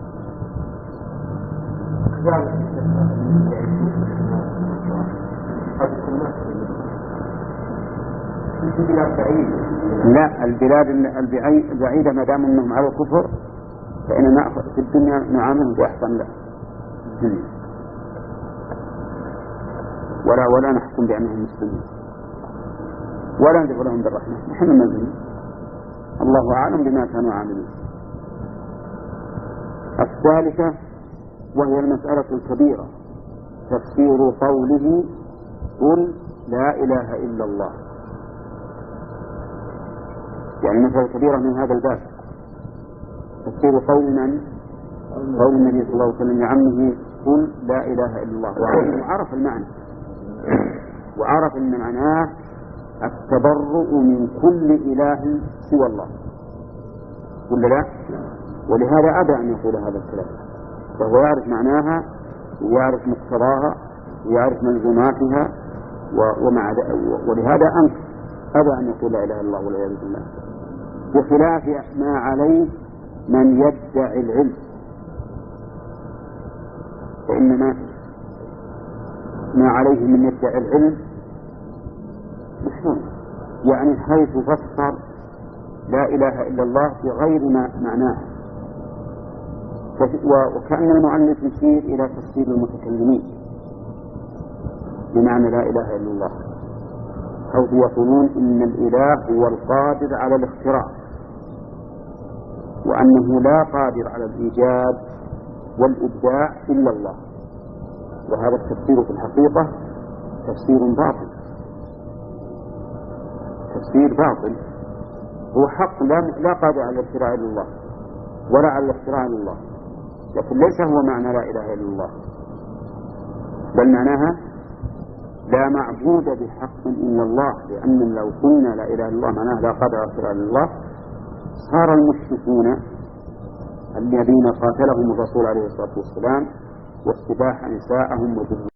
لا، البلاد البعيدة ما دام أنهم على الكفر فإننا في الدنيا نعاملهم بأحسن له الدنيا، ولا ولا نحكم بأنهم مسلمين ولا ندعو لهم بالرحمة، نحن المسلمين، الله أعلم بما كانوا عاملين. الثالثة وهي المسألة الكبيرة، تفسير قوله قل لا إله إلا الله، يعني مسألة كبيرة من هذا الباب. تفسير قول من؟ قول النبي صلى الله عليه وسلم لعمه قل لا إله إلا الله، وعرف المعنى، وعرف أن معناه التبرؤ من كل إله سوى الله، ولا لا؟ ولهذا أبى أن يقول هذا الكلام، فهو يعرف معناها ويعرف مقتضاها ويعرف ملزوماتها، ومع ولهذا أنكر أبى أن يقول لا إله إلا الله والعياذ بالله، بخلاف ما عليه من يدعي العلم، فإنما ما عليه من يدعي العلم محمود، يعني حيث فسر لا إله إلا الله بغير ما معناه، وكأن المؤلف يشير إلى تفسير المتكلمين بمعنى لا إله إلا الله، حيث يقولون إن الإله هو القادر على الاختراع، وأنه لا قادر على الإيجاد والإبداع إلا الله، وهذا التفسير في الحقيقة تفسير باطل، تفسير باطل، هو حق لا, لا قادر على الاختراع إلا الله ولا على الاختراع إلا الله، لكن ليس هو معنى لا إله إلا الله، بل معناها لا معبود بحق إلا الله، لأن لو قلنا لا إله إلا الله معناها لا قادر على الاختراع إلا الله صار المشركون الذين قاتلهم الرسول عليه الصلاة والسلام واستباح نساءهم وذريتهم